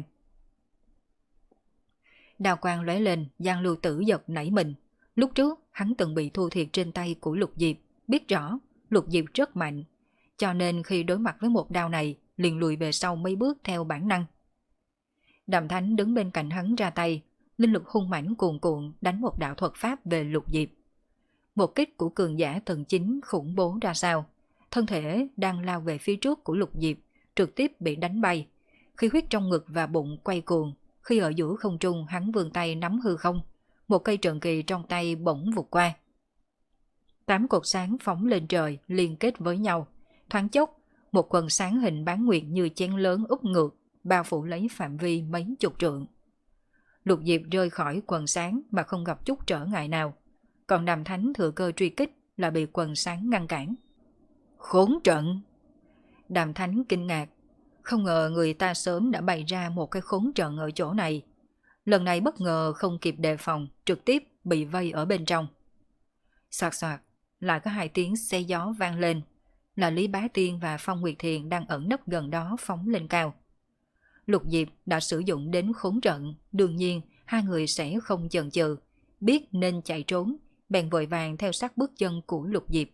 Đao quang lóe lên, Giang Lưu Tử giật nảy mình. Lúc trước hắn từng bị thua thiệt trên tay của Lục Diệp, biết rõ Lục Diệp rất mạnh, cho nên khi đối mặt với một đao này liền lùi về sau mấy bước theo bản năng. Đàm Thánh đứng bên cạnh hắn ra tay, linh lực hung mãnh cuồn cuộn đánh một đạo thuật pháp về Lục Diệp. Một kích của cường giả thần chính khủng bố ra sao, thân thể đang lao về phía trước của Lục Diệp trực tiếp bị đánh bay, khí huyết trong ngực và bụng quay cuồng. Khi ở giữa không trung hắn vươn tay nắm hư không, một cây trận kỳ trong tay bỗng vụt qua. Tám cột sáng phóng lên trời liên kết với nhau, thoáng chốc một quần sáng hình bán nguyệt như chén lớn úp ngược, bao phủ lấy phạm vi mấy chục trượng. Lục Diệp rơi khỏi quần sáng mà không gặp chút trở ngại nào, còn Đàm Thánh thừa cơ truy kích là bị quần sáng ngăn cản. Khốn trận! Đàm Thánh kinh ngạc, không ngờ người ta sớm đã bày ra một cái khốn trận ở chỗ này. Lần này bất ngờ không kịp đề phòng, trực tiếp bị vây ở bên trong. Soạt soạt, lại có hai tiếng xe gió vang lên, là Lý Bá Tiên và Phong Nguyệt Thiền đang ẩn nấp gần đó phóng lên cao. Lục Diệp đã sử dụng đến khốn trận, đương nhiên hai người sẽ không chần chừ, biết nên chạy trốn, bèn vội vàng theo sát bước chân của Lục Diệp.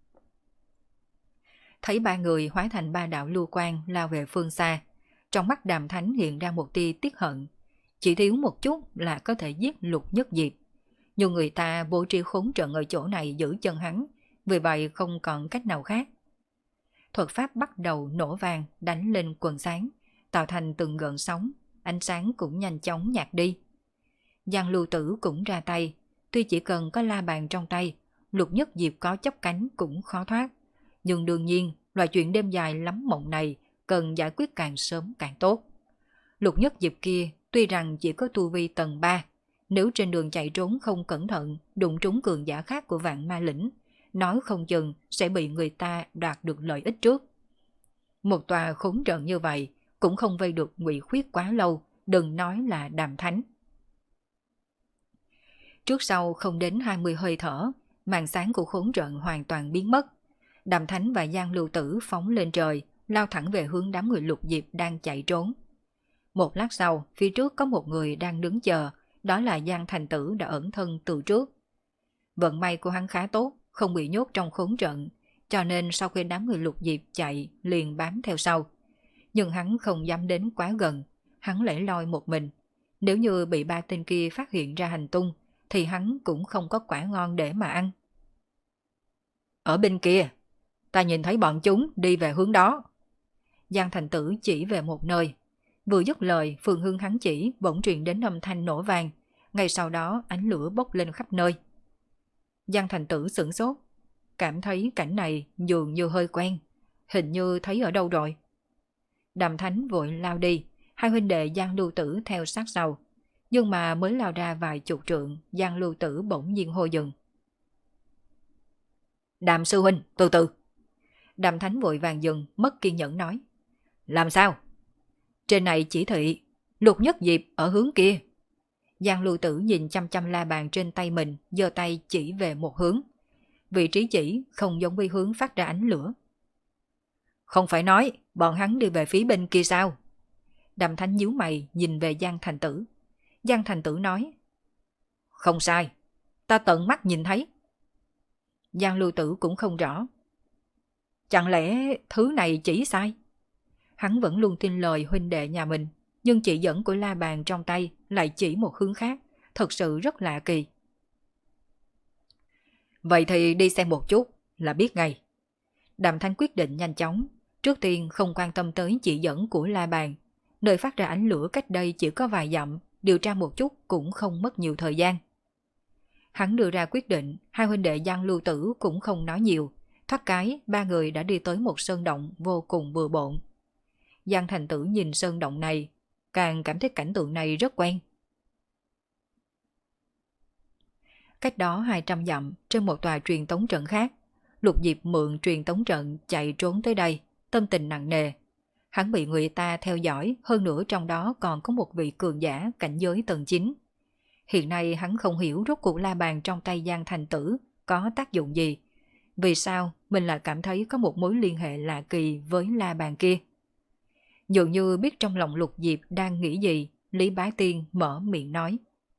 Thấy ba người hóa thành ba đạo lưu quang lao về phương xa, trong mắt Đàm Thánh hiện ra một tia tiếc hận, chỉ thiếu một chút là có thể giết Lục Nhất Diệp. Nhưng người ta bố trí khốn trận ở chỗ này giữ chân hắn, vì vậy không còn cách nào khác. Thuật pháp bắt đầu nổ vang đánh lên quần sáng, tạo thành từng gợn sóng, ánh sáng cũng nhanh chóng nhạt đi. Giang Lưu Tử cũng ra tay, tuy chỉ cần có la bàn trong tay, Lục Nhất Diệp có chắp cánh cũng khó thoát. Nhưng đương nhiên, loại chuyện đêm dài lắm mộng này cần giải quyết càng sớm càng tốt. Lục Nhất Diệp kia tuy rằng chỉ có tu vi tầng ba, nếu trên đường chạy trốn không cẩn thận đụng trúng cường giả khác của Vạn Ma Lĩnh, nói không chừng sẽ bị người ta đoạt được lợi ích trước. Một tòa khốn trận như vậy cũng không vây được Ngụy Khuyết quá lâu, đừng nói là Đàm Thánh. Trước sau không đến hai mươi hơi thở, màn sáng của khốn trận hoàn toàn biến mất. Đàm Thánh và Giang Lưu Tử phóng lên trời, lao thẳng về hướng đám người Lục Diệp đang chạy trốn. Một lát sau, phía trước có một người đang đứng chờ, đó là Giang Thành Tử đã ẩn thân từ trước. Vận may của hắn khá tốt, không bị nhốt trong khốn trận, cho nên sau khi đám người Lục Diệp chạy liền bám theo sau. Nhưng hắn không dám đến quá gần, hắn lẻ loi một mình. Nếu như bị ba tên kia phát hiện ra hành tung, thì hắn cũng không có quả ngon để mà ăn. Ở bên kia, ta nhìn thấy bọn chúng đi về hướng đó. Giang Thành Tử chỉ về một nơi. Vừa dứt lời, phương hướng hắn chỉ bỗng truyền đến âm thanh nổ vang. Ngay sau đó ánh lửa bốc lên khắp nơi. Giang Thành Tử sửng sốt, cảm thấy cảnh này dường như hơi quen, hình như thấy ở đâu rồi. Đàm Thánh vội lao đi, hai huynh đệ Giang Lưu Tử theo sát sau. Nhưng mà mới lao ra vài chục trượng, Giang Lưu Tử bỗng nhiên hô dừng. Đàm sư huynh, từ từ. Đàm Thánh vội vàng dừng, mất kiên nhẫn nói. Làm sao? Trên này chỉ thị, Lục Nhất Diệp ở hướng kia. Giang Lưu Tử nhìn chăm chăm la bàn trên tay mình, giơ tay chỉ về một hướng. Vị trí chỉ không giống với hướng phát ra ánh lửa. Không phải nói bọn hắn đi về phía bên kia sao? Đàm Thánh nhíu mày nhìn về Giang Thành Tử. Giang Thành Tử nói. Không sai, ta tận mắt nhìn thấy. Giang Lưu Tử cũng không rõ. Chẳng lẽ thứ này chỉ sai? Hắn vẫn luôn tin lời huynh đệ nhà mình, nhưng chỉ dẫn của la bàn trong tay lại chỉ một hướng khác, thật sự rất lạ kỳ. Vậy thì đi xem một chút là biết ngay. Đàm Thanh quyết định nhanh chóng, trước tiên không quan tâm tới chỉ dẫn của la bàn. Nơi phát ra ánh lửa cách đây chỉ có vài dặm, điều tra một chút cũng không mất nhiều thời gian. Hắn đưa ra quyết định, hai huynh đệ Giang Lưu Tử cũng không nói nhiều. Thoát cái, ba người đã đi tới một sơn động vô cùng bừa bộn. Giang Thành Tử nhìn sơn động này, càng cảm thấy cảnh tượng này rất quen. Cách đó hai trăm dặm, trên một tòa truyền tống trận khác, Lục Diệp mượn truyền tống trận chạy trốn tới đây, tâm tình nặng nề. Hắn bị người ta theo dõi, hơn nữa trong đó còn có một vị cường giả cảnh giới tầng chín. Hiện nay hắn không hiểu rốt cuộc la bàn trong tay Giang Thành Tử có tác dụng gì. Vì sao mình lại cảm thấy có một mối liên hệ lạ kỳ với la bàn kia? Dường như biết trong lòng Lục Diệp đang nghĩ gì, Lý Bá Tiên mở miệng nói.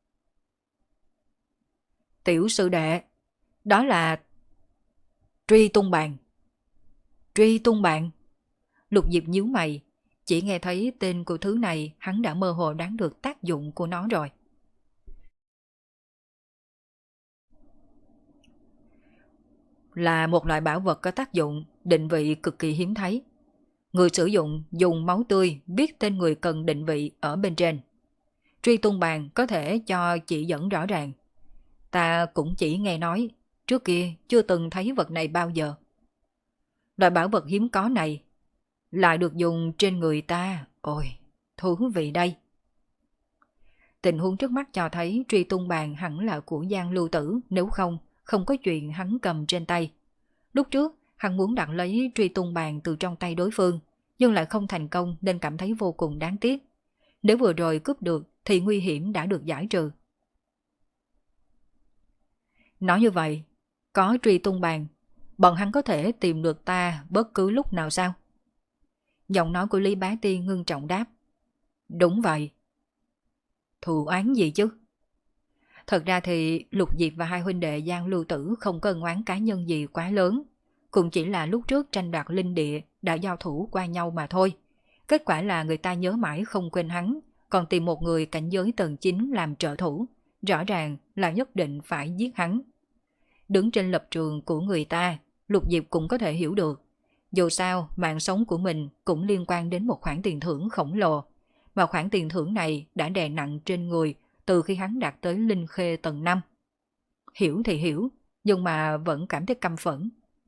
Tiểu sư đệ, đó là Truy Tung Bàn. Truy Tung Bàn. Lục Diệp nhíu mày, chỉ nghe thấy tên của thứ này hắn đã mơ hồ đoán được tác dụng của nó rồi. Là một loại bảo vật có tác dụng định vị cực kỳ hiếm thấy. Người sử dụng dùng máu tươi biết tên người cần định vị ở bên trên. Truy Tung Bàn có thể cho chỉ dẫn rõ ràng. Ta cũng chỉ nghe nói, trước kia chưa từng thấy vật này bao giờ. Loại bảo vật hiếm có này lại được dùng trên người ta, ôi, thú vị đây. Tình huống trước mắt cho thấy Truy Tung Bàn hẳn là của Giang Lưu Tử, nếu không, không có chuyện hắn cầm trên tay. Lúc trước, hắn muốn đặt lấy Truy Tung Bàn từ trong tay đối phương, nhưng lại không thành công nên cảm thấy vô cùng đáng tiếc. Nếu vừa rồi cướp được thì nguy hiểm đã được giải trừ. Nói như vậy, có Truy Tung Bàn, bọn hắn có thể tìm được ta bất cứ lúc nào sao? Giọng nói của Lý Bá Tiên ngưng trọng đáp. Đúng vậy. Thù oán gì chứ? Thật ra thì Lục Diệp và hai huynh đệ Giang Lưu Tử không có ân oán cá nhân gì quá lớn. Cũng chỉ là lúc trước tranh đoạt linh địa đã giao thủ qua nhau mà thôi. Kết quả là người ta nhớ mãi không quên hắn, còn tìm một người cảnh giới tầng chín làm trợ thủ. Rõ ràng là nhất định phải giết hắn. Đứng trên lập trường của người ta, Lục Diệp cũng có thể hiểu được. Dù sao, mạng sống của mình cũng liên quan đến một khoản tiền thưởng khổng lồ. Mà khoản tiền thưởng này đã đè nặng trên người từ khi hắn đạt tới Linh Khê tầng năm. Hiểu thì hiểu, nhưng mà vẫn cảm thấy căm phẫn.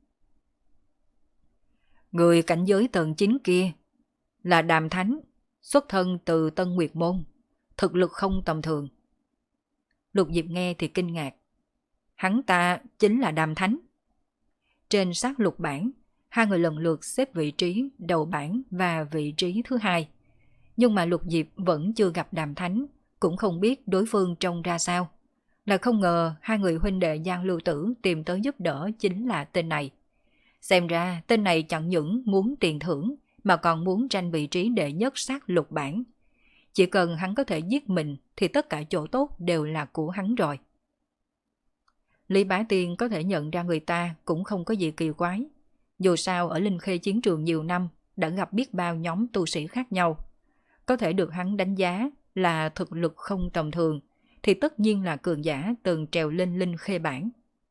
Người cảnh giới tầng chín kia là Đàm Thánh, xuất thân từ Tân Nguyệt Môn, thực lực không tầm thường. Lục Diệp nghe thì kinh ngạc. Hắn ta chính là Đàm Thánh. Trên sát lục bảng, hai người lần lượt xếp vị trí đầu bảng và vị trí thứ hai. Nhưng mà Lục Diệp vẫn chưa gặp Đàm Thánh, cũng không biết đối phương trông ra sao. Là không ngờ hai người huynh đệ Giang Lưu Tử tìm tới giúp đỡ chính là tên này. Xem ra tên này chẳng những muốn tiền thưởng mà còn muốn tranh vị trí đệ nhất sát lục bảng. Chỉ cần hắn có thể giết mình thì tất cả chỗ tốt đều là của hắn rồi. Lý Bá Tiên có thể nhận ra người ta cũng không có gì kỳ quái. Dù sao ở Linh Khê chiến trường nhiều năm đã gặp biết bao nhóm tu sĩ khác nhau. Có thể được hắn đánh giá là thực lực không tầm thường thì tất nhiên là cường giả từng trèo lên Linh Khê bảng.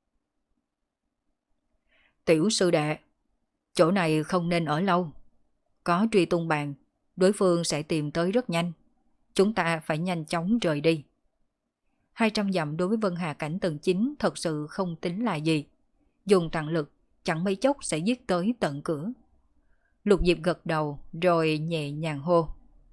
Tiểu sư đệ, chỗ này không nên ở lâu. Có truy tung bàn, đối phương sẽ tìm tới rất nhanh. Chúng ta phải nhanh chóng rời đi. Hai trăm dặm đối với Vân Hà cảnh tầng chín thật sự không tính là gì. Dùng tàn lực, chẳng mấy chốc sẽ giết tới tận cửa. Lục Diệp gật đầu rồi nhẹ nhàng hô.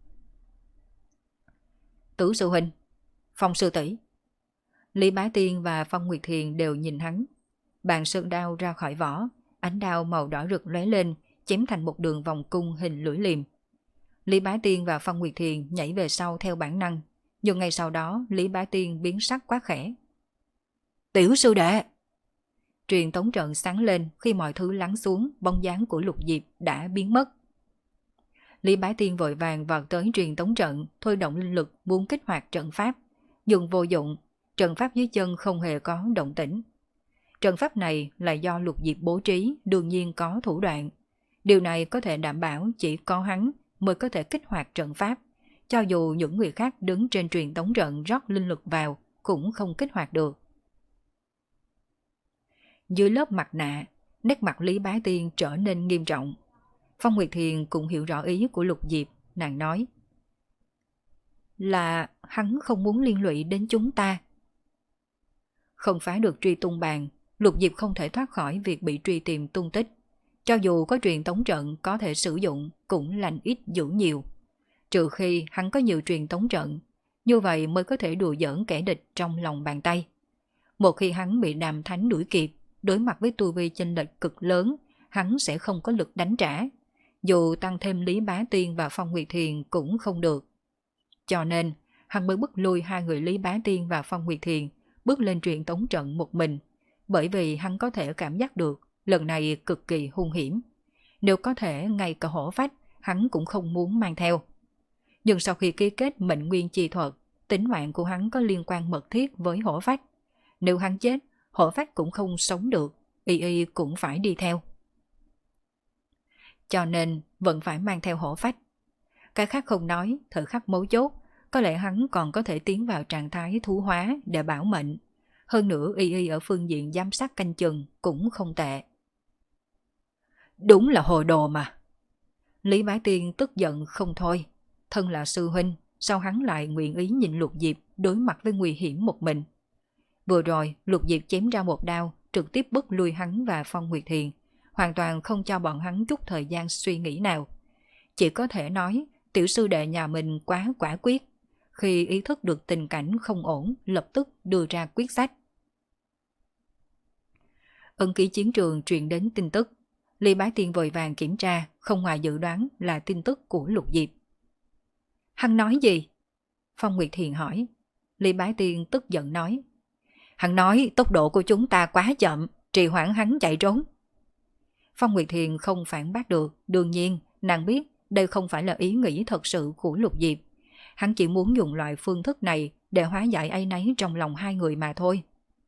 Tử sư huynh, Phong sư tỷ. Lý Bá Tiên và Phong Nguyệt Thiền đều nhìn hắn. Bàn sơn đao ra khỏi vỏ, ánh đao màu đỏ rực lóe lên, chém thành một đường vòng cung hình lưỡi liềm. Lý Bá Tiên và Phong Nguyệt Thiền nhảy về sau theo bản năng, nhưng ngay sau đó Lý Bá Tiên biến sắc quá khẽ. Tiểu sư đệ! Truyền tống trận sáng lên, khi mọi thứ lắng xuống, bóng dáng của Lục Diệp đã biến mất. Lý Bá Tiên vội vàng vào tới truyền tống trận, thôi động linh lực muốn kích hoạt trận pháp, nhưng vô dụng, trận pháp dưới chân không hề có động tĩnh. Trận pháp này là do Lục Diệp bố trí, đương nhiên có thủ đoạn. Điều này có thể đảm bảo chỉ có hắn mới có thể kích hoạt trận pháp, cho dù những người khác đứng trên truyền tống trận rót linh lực vào cũng không kích hoạt được. Dưới lớp mặt nạ, nét mặt Lý Bá Tiên trở nên nghiêm trọng. Phong Nguyệt Thiền cũng hiểu rõ ý của Lục Diệp, nàng nói. Là hắn không muốn liên lụy đến chúng ta. Không phá được truy tung bàn, Lục Diệp không thể thoát khỏi việc bị truy tìm tung tích. Cho dù có truyền tống trận có thể sử dụng cũng lành ít dữ nhiều. Trừ khi hắn có nhiều truyền tống trận, như vậy mới có thể đùa giỡn kẻ địch trong lòng bàn tay. Một khi hắn bị Đàm Thánh đuổi kịp, đối mặt với tu vi chênh lệch cực lớn, hắn sẽ không có lực đánh trả. Dù tăng thêm Lý Bá Tiên và Phong Nguyệt Thiền cũng không được. Cho nên, hắn mới bức lui hai người Lý Bá Tiên và Phong Nguyệt Thiền, bước lên truyền tống trận một mình, bởi vì hắn có thể cảm giác được lần này cực kỳ hung hiểm. Nếu có thể ngay cả hổ phách, hắn cũng không muốn mang theo. Nhưng sau khi ký kết mệnh nguyên chi thuật, tính mạng của hắn có liên quan mật thiết với hổ phách. Nếu hắn chết, hổ phách cũng không sống được, y y cũng phải đi theo. Cho nên vẫn phải mang theo hổ phách. Cái khác không nói, thời khắc mấu chốt, có lẽ hắn còn có thể tiến vào trạng thái thú hóa để bảo mệnh. Hơn nữa y y ở phương diện giám sát canh chừng cũng không tệ. Đúng là hồ đồ mà. Lý Bá Tiên tức giận không thôi. Thân là sư huynh, sao hắn lại nguyện ý nhìn Lục Diệp đối mặt với nguy hiểm một mình. Vừa rồi Lục Diệp chém ra một đao, trực tiếp bức lui hắn và Phong Nguyệt Thiền, hoàn toàn không cho bọn hắn chút thời gian suy nghĩ nào. Chỉ có thể nói tiểu sư đệ nhà mình quá quả quyết, khi ý thức được tình cảnh không ổn lập tức đưa ra quyết sách. Ân ký chiến trường truyền đến tin tức. Lý Bá Tiên vội vàng kiểm tra, không ngoài dự đoán là tin tức của Lục Diệp. Hắn nói gì? Phong Nguyệt Thiền hỏi. Lý Bá Tiên tức giận nói. Hắn nói tốc độ của chúng ta quá chậm, trì hoãn hắn chạy trốn. Phong Nguyệt Thiền không phản bác được, đương nhiên nàng biết đây không phải là ý nghĩ thật sự của Lục Diệp. Hắn chỉ muốn dùng loại phương thức này để hóa giải áy náy trong lòng hai người mà thôi.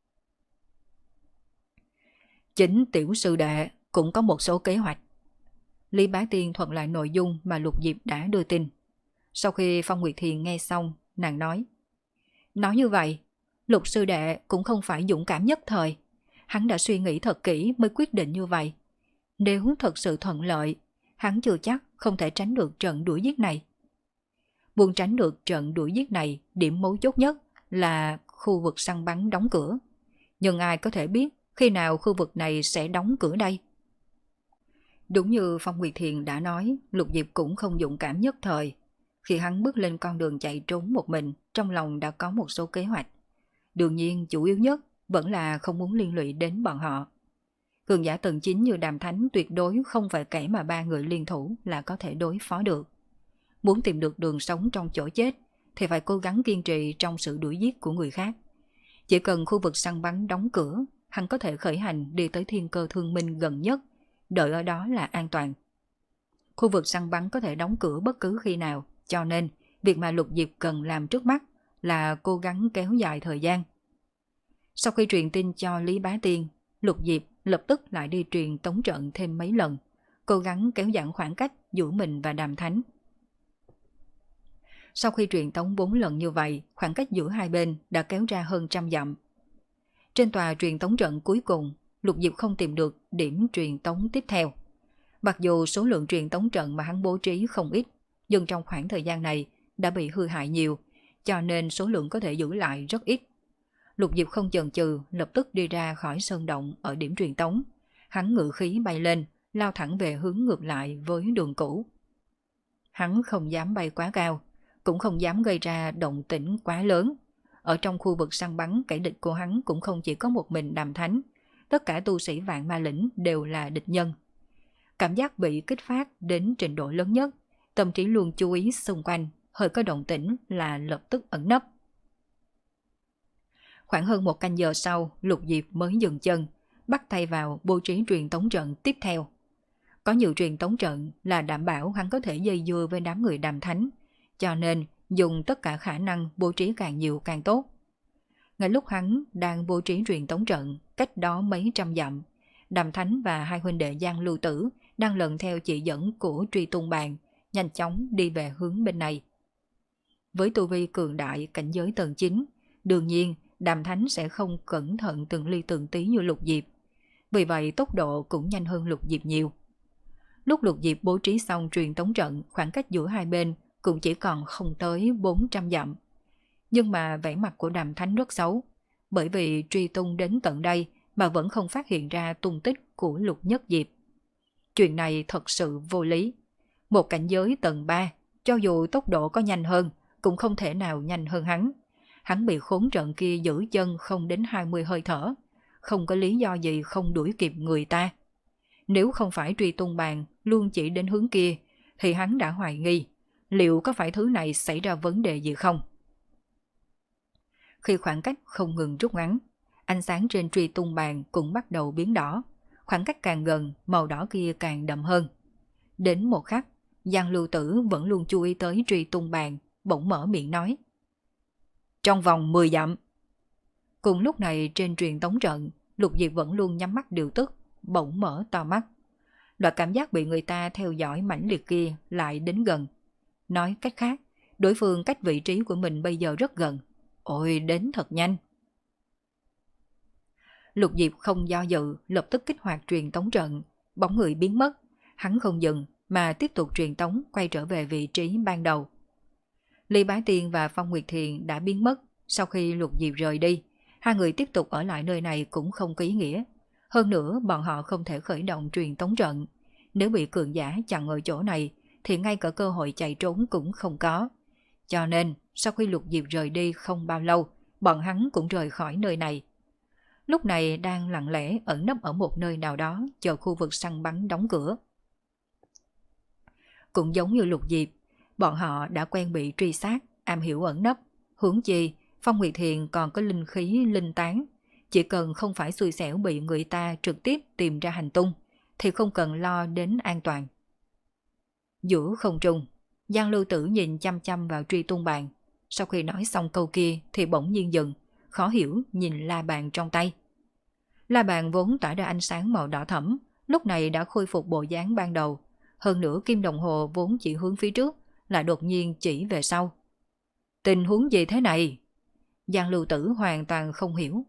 Chính tiểu sư đệ cũng có một số kế hoạch. Lý Bá Tiên thuật lại nội dung mà Lục Diệp đã đưa tin. Sau khi Phong Nguyệt Thiền nghe xong, nàng nói. Nói như vậy, Lục sư đệ cũng không phải dũng cảm nhất thời. Hắn đã suy nghĩ thật kỹ mới quyết định như vậy. Nếu thật sự thuận lợi, hắn chưa chắc không thể tránh được trận đuổi giết này. Muốn tránh được trận đuổi giết này, điểm mấu chốt nhất là khu vực săn bắn đóng cửa. Nhưng ai có thể biết khi nào khu vực này sẽ đóng cửa đây? Đúng như Phong Nguyệt Thiền đã nói, Lục Diệp cũng không dũng cảm nhất thời. Khi hắn bước lên con đường chạy trốn một mình, trong lòng đã có một số kế hoạch. Đương nhiên chủ yếu nhất vẫn là không muốn liên lụy đến bọn họ. Cường giả tầng chín như Đàm Thánh tuyệt đối không phải kẻ mà ba người liên thủ là có thể đối phó được. Muốn tìm được đường sống trong chỗ chết thì phải cố gắng kiên trì trong sự đuổi giết của người khác. Chỉ cần khu vực săn bắn đóng cửa, hắn có thể khởi hành đi tới thiên cơ thương minh gần nhất, đợi ở đó là an toàn. Khu vực săn bắn có thể đóng cửa bất cứ khi nào, cho nên việc mà Lục Diệp cần làm trước mắt là cố gắng kéo dài thời gian. Sau khi truyền tin cho Lý Bá Tiên, Lục Diệp lập tức lại đi truyền tống trận thêm mấy lần, cố gắng kéo giãn khoảng cách giữa mình và Đàm Thánh. Sau khi truyền tống bốn lần như vậy, khoảng cách giữa hai bên đã kéo ra hơn trăm dặm. Trên tòa truyền tống trận cuối cùng, Lục Diệp không tìm được điểm truyền tống tiếp theo. Mặc dù số lượng truyền tống trận mà hắn bố trí không ít, nhưng trong khoảng thời gian này đã bị hư hại nhiều, cho nên số lượng có thể giữ lại rất ít. Lục Diệp không chần chừ, lập tức đi ra khỏi sơn động ở điểm truyền tống. Hắn ngự khí bay lên, lao thẳng về hướng ngược lại với đường cũ. Hắn không dám bay quá cao, cũng không dám gây ra động tĩnh quá lớn. Ở trong khu vực săn bắn, kẻ địch của hắn cũng không chỉ có một mình Đàm Thánh. Tất cả tu sĩ Vạn Ma Lĩnh đều là địch nhân. Cảm giác bị kích phát đến trình độ lớn nhất, tâm trí luôn chú ý xung quanh, hơi có động tĩnh là lập tức ẩn nấp. Khoảng hơn một canh giờ sau, Lục Diệp mới dừng chân, bắt tay vào bố trí truyền tống trận tiếp theo. Có nhiều truyền tống trận là đảm bảo hắn có thể dây dưa với đám người Đàm Thánh, cho nên dùng tất cả khả năng bố trí càng nhiều càng tốt. Ngay lúc hắn đang bố trí truyền tống trận, cách đó mấy trăm dặm, Đàm Thánh và hai huynh đệ Giang Lưu Tử đang lần theo chỉ dẫn của Truy Tung Bàn, nhanh chóng đi về hướng bên này. Với tu vi cường đại cảnh giới tầng chín, đương nhiên Đàm Thánh sẽ không cẩn thận từng ly từng tí như Lục Diệp. Vì vậy tốc độ cũng nhanh hơn Lục Diệp nhiều. Lúc Lục Diệp bố trí xong truyền tống trận, khoảng cách giữa hai bên cũng chỉ còn không tới bốn trăm dặm. Nhưng mà vẻ mặt của Đàm Thánh rất xấu, bởi vì truy tung đến tận đây mà vẫn không phát hiện ra tung tích của Lục Nhất Diệp. Chuyện này thật sự vô lý. Một cảnh giới tầng ba, cho dù tốc độ có nhanh hơn, cũng không thể nào nhanh hơn hắn. Hắn bị khốn trận kia giữ chân không đến hai mươi hơi thở, không có lý do gì không đuổi kịp người ta. Nếu không phải Truy Tung Bàn luôn chỉ đến hướng kia, thì hắn đã hoài nghi, liệu có phải thứ này xảy ra vấn đề gì không? Khi khoảng cách không ngừng rút ngắn, ánh sáng trên Truy Tung Bàn cũng bắt đầu biến đỏ. Khoảng cách càng gần, màu đỏ kia càng đậm hơn. Đến một khắc, Giang Lưu Tử vẫn luôn chú ý tới Truy Tung Bàn, bỗng mở miệng nói: trong vòng mười dặm. Cùng lúc này trên truyền tống trận, Lục Diệp vẫn luôn nhắm mắt điều tức, bỗng mở to mắt. Loại cảm giác bị người ta theo dõi mãnh liệt kia lại đến gần. Nói cách khác, đối phương cách vị trí của mình bây giờ rất gần. Ôi, đến thật nhanh. Lục Diệp không do dự, lập tức kích hoạt truyền tống trận, bóng người biến mất. Hắn không dừng mà tiếp tục truyền tống quay trở về vị trí ban đầu. Lý Bá Tiên và Phong Nguyệt Thiền đã biến mất. Sau khi Lục Diệp rời đi, hai người tiếp tục ở lại nơi này cũng không có ý nghĩa. Hơn nữa bọn họ không thể khởi động truyền tống trận. Nếu bị cường giả chặn ở chỗ này thì ngay cả cơ hội chạy trốn cũng không có. Cho nên sau khi Lục Diệp rời đi không bao lâu, bọn hắn cũng rời khỏi nơi này. Lúc này đang lặng lẽ ẩn nấp ở một nơi nào đó chờ khu vực săn bắn đóng cửa. Cũng giống như Lục Diệp, bọn họ đã quen bị truy sát, am hiểu ẩn nấp. Huống chi Phong Nguyệt Thiền còn có linh khí linh tán, chỉ cần không phải xui xẻo bị người ta trực tiếp tìm ra hành tung thì không cần lo đến an toàn. Giữa không trung, Giang Lưu Tử nhìn chăm chăm vào Truy Tung Bàn. Sau khi nói xong câu kia thì bỗng nhiên dừng, khó hiểu nhìn la bàn trong tay. La bàn vốn tỏa ra ánh sáng màu đỏ thẫm, lúc này đã khôi phục bộ dáng ban đầu. Hơn nữa kim đồng hồ vốn chỉ hướng phía trước, lại đột nhiên chỉ về sau. Tình huống gì thế này? Giang Lưu Tử hoàn toàn không hiểu.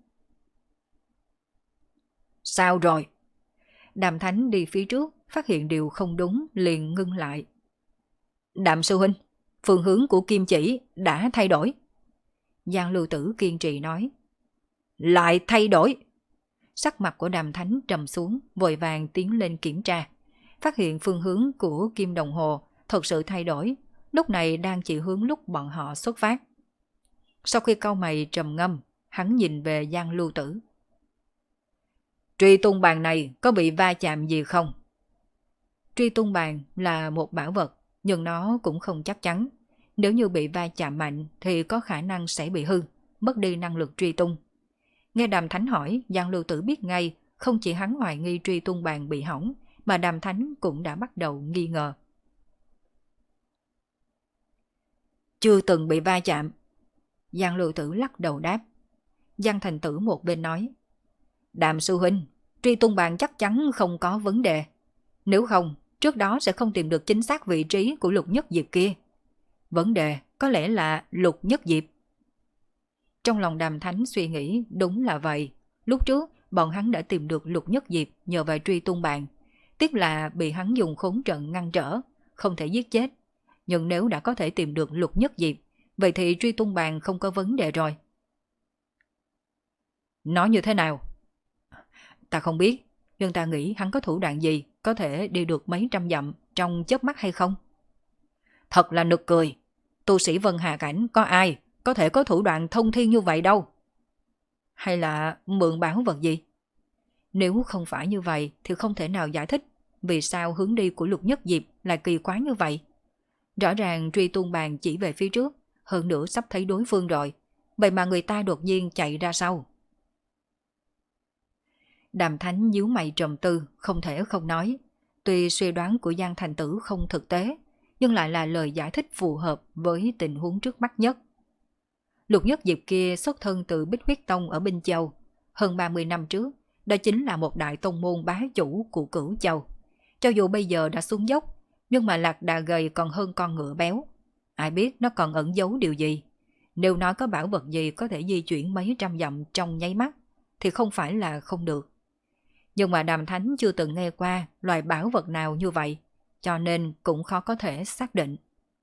Sao rồi? Đàm Thánh đi phía trước, phát hiện điều không đúng liền ngưng lại. Đàm sư huynh, phương hướng của kim chỉ đã thay đổi. Giang Lưu Tử kiên trì nói. Lại thay đổi? Sắc mặt của Đàm Thánh trầm xuống, vội vàng tiến lên kiểm tra. Phát hiện phương hướng của kim đồng hồ thật sự thay đổi, lúc này đang chỉ hướng lúc bọn họ xuất phát. Sau khi cau mày trầm ngâm, hắn nhìn về Giang Lưu Tử. Truy tung bàn này có bị va chạm gì không? Truy tung bàn là một bảo vật, nhưng nó cũng không chắc chắn. Nếu như bị va chạm mạnh thì có khả năng sẽ bị hư, mất đi năng lực truy tung. Nghe Đàm Thánh hỏi, Giang Lưu Tử biết ngay không chỉ hắn hoài nghi truy tung bàn bị hỏng, mà Đàm Thánh cũng đã bắt đầu nghi ngờ. Chưa từng bị va chạm. Giang Lưu Tử lắc đầu đáp. Giang Thành Tử một bên nói. Đàm sư huynh, truy tung bàn chắc chắn không có vấn đề. Nếu không, trước đó sẽ không tìm được chính xác vị trí của Lục Nhất Diệp kia. Vấn đề có lẽ là Lục Nhất Diệp. Trong lòng Đàm Thánh suy nghĩ đúng là vậy. Lúc trước, bọn hắn đã tìm được Lục Nhất Diệp nhờ vào truy tung bàn. Tiếc là bị hắn dùng khốn trận ngăn trở, không thể giết chết. Nhưng nếu đã có thể tìm được Lục Nhất Diệp, vậy thì truy tung bàn không có vấn đề rồi. Nói như thế nào? Ta không biết, nhưng ta nghĩ hắn có thủ đoạn gì có thể đi được mấy trăm dặm trong chớp mắt hay không? Thật là nực cười. Tu sĩ Vân Hà Cảnh có ai có thể có thủ đoạn thông thiên như vậy đâu? Hay là mượn bảo vật gì? Nếu không phải như vậy thì không thể nào giải thích vì sao hướng đi của Lục Nhất Diệp lại kỳ quái như vậy. Rõ ràng truy tung bàn chỉ về phía trước, hơn nữa sắp thấy đối phương rồi. Vậy mà người ta đột nhiên chạy ra sau. Đàm Thánh nhíu mày trầm tư, không thể không nói. Tuy suy đoán của Giang Thành Tử không thực tế, nhưng lại là lời giải thích phù hợp với tình huống trước mắt nhất. Lục Nhất Diệp kia xuất thân từ Bích Huyết Tông ở Binh Châu. Hơn ba mươi năm trước, đó chính là một đại tông môn bá chủ của Cửu Châu. Cho dù bây giờ đã xuống dốc, nhưng mà lạc đà gầy còn hơn con ngựa béo. Ai biết nó còn ẩn giấu điều gì. Nếu nói có bảo vật gì có thể di chuyển mấy trăm dặm trong nháy mắt, thì không phải là không được. Nhưng mà Đàm Thánh chưa từng nghe qua loài bảo vật nào như vậy, cho nên cũng khó có thể xác định.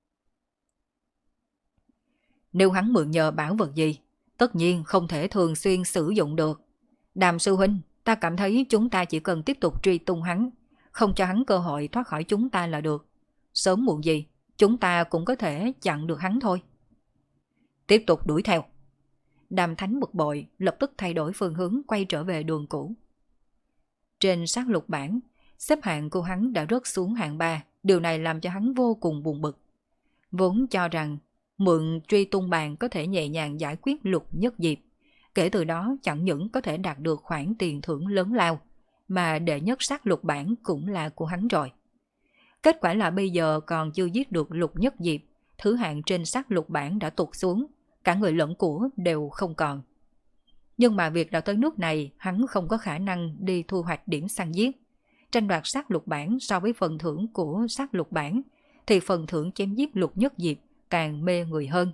Nếu hắn mượn nhờ bảo vật gì, tất nhiên không thể thường xuyên sử dụng được. Đàm sư huynh, ta cảm thấy chúng ta chỉ cần tiếp tục truy tung hắn, không cho hắn cơ hội thoát khỏi chúng ta là được. Sớm muộn gì, chúng ta cũng có thể chặn được hắn thôi. Tiếp tục đuổi theo. Đàm Thánh bực bội, lập tức thay đổi phương hướng quay trở về đường cũ. Trên sát lục bảng, xếp hạng của hắn đã rớt xuống hạng ba, điều này làm cho hắn vô cùng buồn bực. Vốn cho rằng mượn truy tung bàn có thể nhẹ nhàng giải quyết Lục Nhất Diệp, kể từ đó chẳng những có thể đạt được khoản tiền thưởng lớn lao, mà đệ nhất sát lục bảng cũng là của hắn rồi. Kết quả là bây giờ còn chưa giết được Lục Nhất Diệp, thứ hạng trên sát lục bảng đã tụt xuống, cả người lẫn của đều không còn. Nhưng mà việc đã tới nước này, hắn không có khả năng đi thu hoạch điểm săn giết. Tranh đoạt sát lục bảng so với phần thưởng của sát lục bảng, thì phần thưởng chém giết Lục Nhất Diệp càng mê người hơn.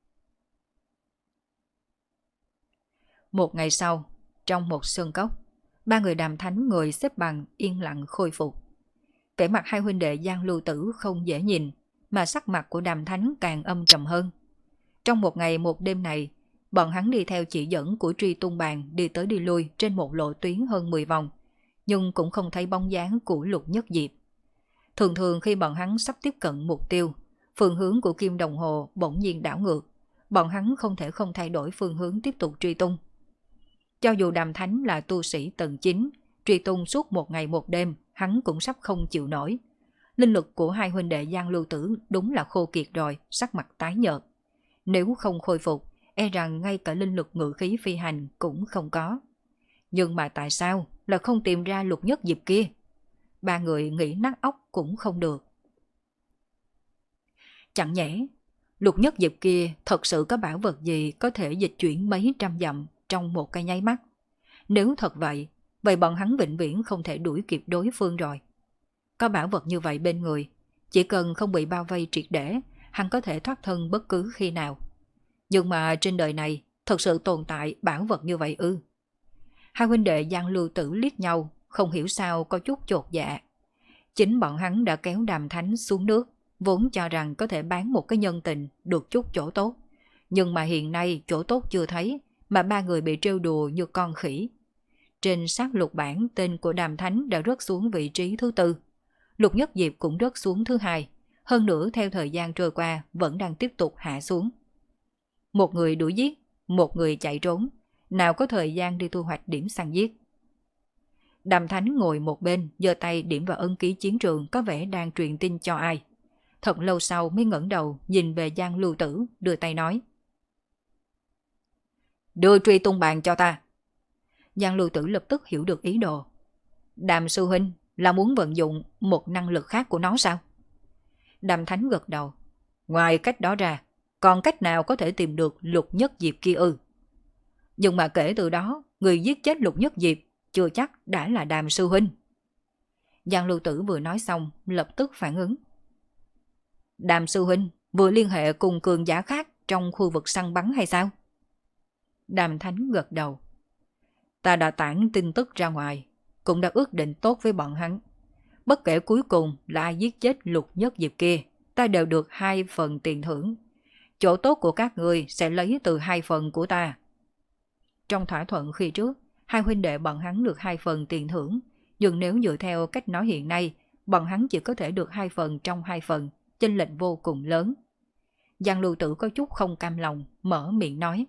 Một ngày sau, trong một sơn cốc, ba người Đàm Thánh ngồi xếp bằng yên lặng khôi phục. Vẻ mặt hai huynh đệ Giang Lưu Tử không dễ nhìn, mà sắc mặt của Đàm Thánh càng âm trầm hơn. Trong một ngày một đêm này, bọn hắn đi theo chỉ dẫn của truy tung bàn đi tới đi lui trên một lộ tuyến hơn mười vòng, nhưng cũng không thấy bóng dáng của Lục Nhất Diệp. Thường thường khi bọn hắn sắp tiếp cận mục tiêu, phương hướng của kim đồng hồ bỗng nhiên đảo ngược, bọn hắn không thể không thay đổi phương hướng tiếp tục truy tung. Cho dù Đàm Thánh là tu sĩ tầng chín, truy tung suốt một ngày một đêm, hắn cũng sắp không chịu nổi. Linh lực của hai huynh đệ Giang Lưu Tử đúng là khô kiệt rồi, sắc mặt tái nhợt. Nếu không khôi phục, e rằng ngay cả linh lực ngự khí phi hành cũng không có. Nhưng mà tại sao là không tìm ra Lục Nhất Diệp kia? Ba người nghĩ nát óc cũng không được. Chẳng nhẽ Lục Nhất Diệp kia thật sự có bảo vật gì có thể dịch chuyển mấy trăm dặm trong một cái nháy mắt? Nếu thật vậy, vậy bọn hắn vĩnh viễn không thể đuổi kịp đối phương rồi. Có bảo vật như vậy bên người, chỉ cần không bị bao vây triệt để, hắn có thể thoát thân bất cứ khi nào. Nhưng mà trên đời này thật sự tồn tại bảo vật như vậy ư? Hai huynh đệ Giang Lưu Tử liếc nhau, không hiểu sao có chút chột dạ. Chính bọn hắn đã kéo Đàm Thánh xuống nước, vốn cho rằng có thể bán một cái nhân tình được chút chỗ tốt. Nhưng mà hiện nay chỗ tốt chưa thấy, mà ba người bị trêu đùa như con khỉ. Trên sát lục bảng, tên của Đàm Thánh đã rớt xuống vị trí thứ tư. Lục Nhất Diệp cũng rớt xuống thứ hai. Hơn nữa theo thời gian trôi qua vẫn đang tiếp tục hạ xuống. Một người đuổi giết, một người chạy trốn, nào có thời gian đi thu hoạch điểm săn giết. Đàm Thánh ngồi một bên, giơ tay điểm vào ấn ký chiến trường có vẻ đang truyền tin cho ai. Thật lâu sau mới ngẩng đầu nhìn về Giang Lưu Tử, đưa tay nói. Đưa truy tung bàn cho ta. Giang Lưu Tử lập tức hiểu được ý đồ. Đàm sư huynh là muốn vận dụng một năng lực khác của nó sao? Đàm Thánh gật đầu. Ngoài cách đó ra, còn cách nào có thể tìm được Lục Nhất Diệp kia ư? Nhưng mà kể từ đó, người giết chết Lục Nhất Diệp chưa chắc đã là Đàm sư huynh. Giang Lưu Tử vừa nói xong, lập tức phản ứng. Đàm sư huynh vừa liên hệ cùng cường giả khác trong khu vực săn bắn hay sao? Đàm Thánh gật đầu. Ta đã tản tin tức ra ngoài, cũng đã ước định tốt với bọn hắn. Bất kể cuối cùng là ai giết chết Lục Nhất Diệp kia, ta đều được hai phần tiền thưởng. Chỗ tốt của các người sẽ lấy từ hai phần của ta. Trong thỏa thuận khi trước, hai huynh đệ bọn hắn được hai phần tiền thưởng, nhưng nếu dựa theo cách nói hiện nay, bọn hắn chỉ có thể được hai phần trong hai phần, chênh lệch vô cùng lớn. Giang Lưu Tử có chút không cam lòng, mở miệng nói.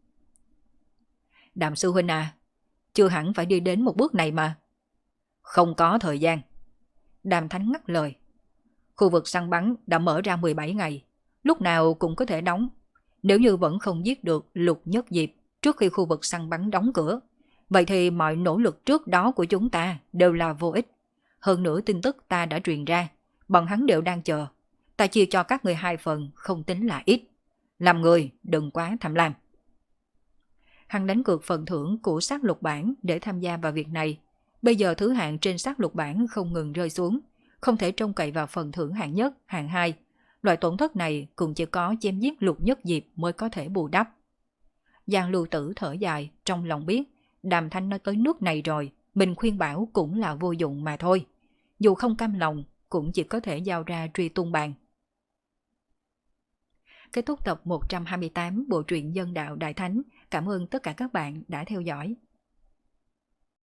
Đàm sư huynh à, chưa hẳn phải đi đến một bước này mà. Không có thời gian. Đàm Thánh ngắt lời. Khu vực săn bắn đã mở ra mười bảy ngày, lúc nào cũng có thể đóng. Nếu như vẫn không giết được Lục Nhất Diệp trước khi khu vực săn bắn đóng cửa, vậy thì mọi nỗ lực trước đó của chúng ta đều là vô ích. Hơn nữa tin tức ta đã truyền ra, bọn hắn đều đang chờ. Ta chia cho các người hai phần không tính là ít. Làm người đừng quá tham lam. Hắn đánh cược phần thưởng của sát lục bản để tham gia vào việc này. Bây giờ thứ hạng trên sát lục bản không ngừng rơi xuống, không thể trông cậy vào phần thưởng hạng nhất, hạng hai. Loại tổn thất này cũng chỉ có chém giết Lục Nhất Diệp mới có thể bù đắp. Giang Lưu Tử thở dài, trong lòng biết, Đàm Thanh nói tới nước này rồi, mình khuyên bảo cũng là vô dụng mà thôi. Dù không cam lòng, cũng chỉ có thể giao ra truy tung bàn. Kết thúc tập một trăm hai mươi tám bộ truyện Dân Đạo Đại Thánh. Cảm ơn tất cả các bạn đã theo dõi.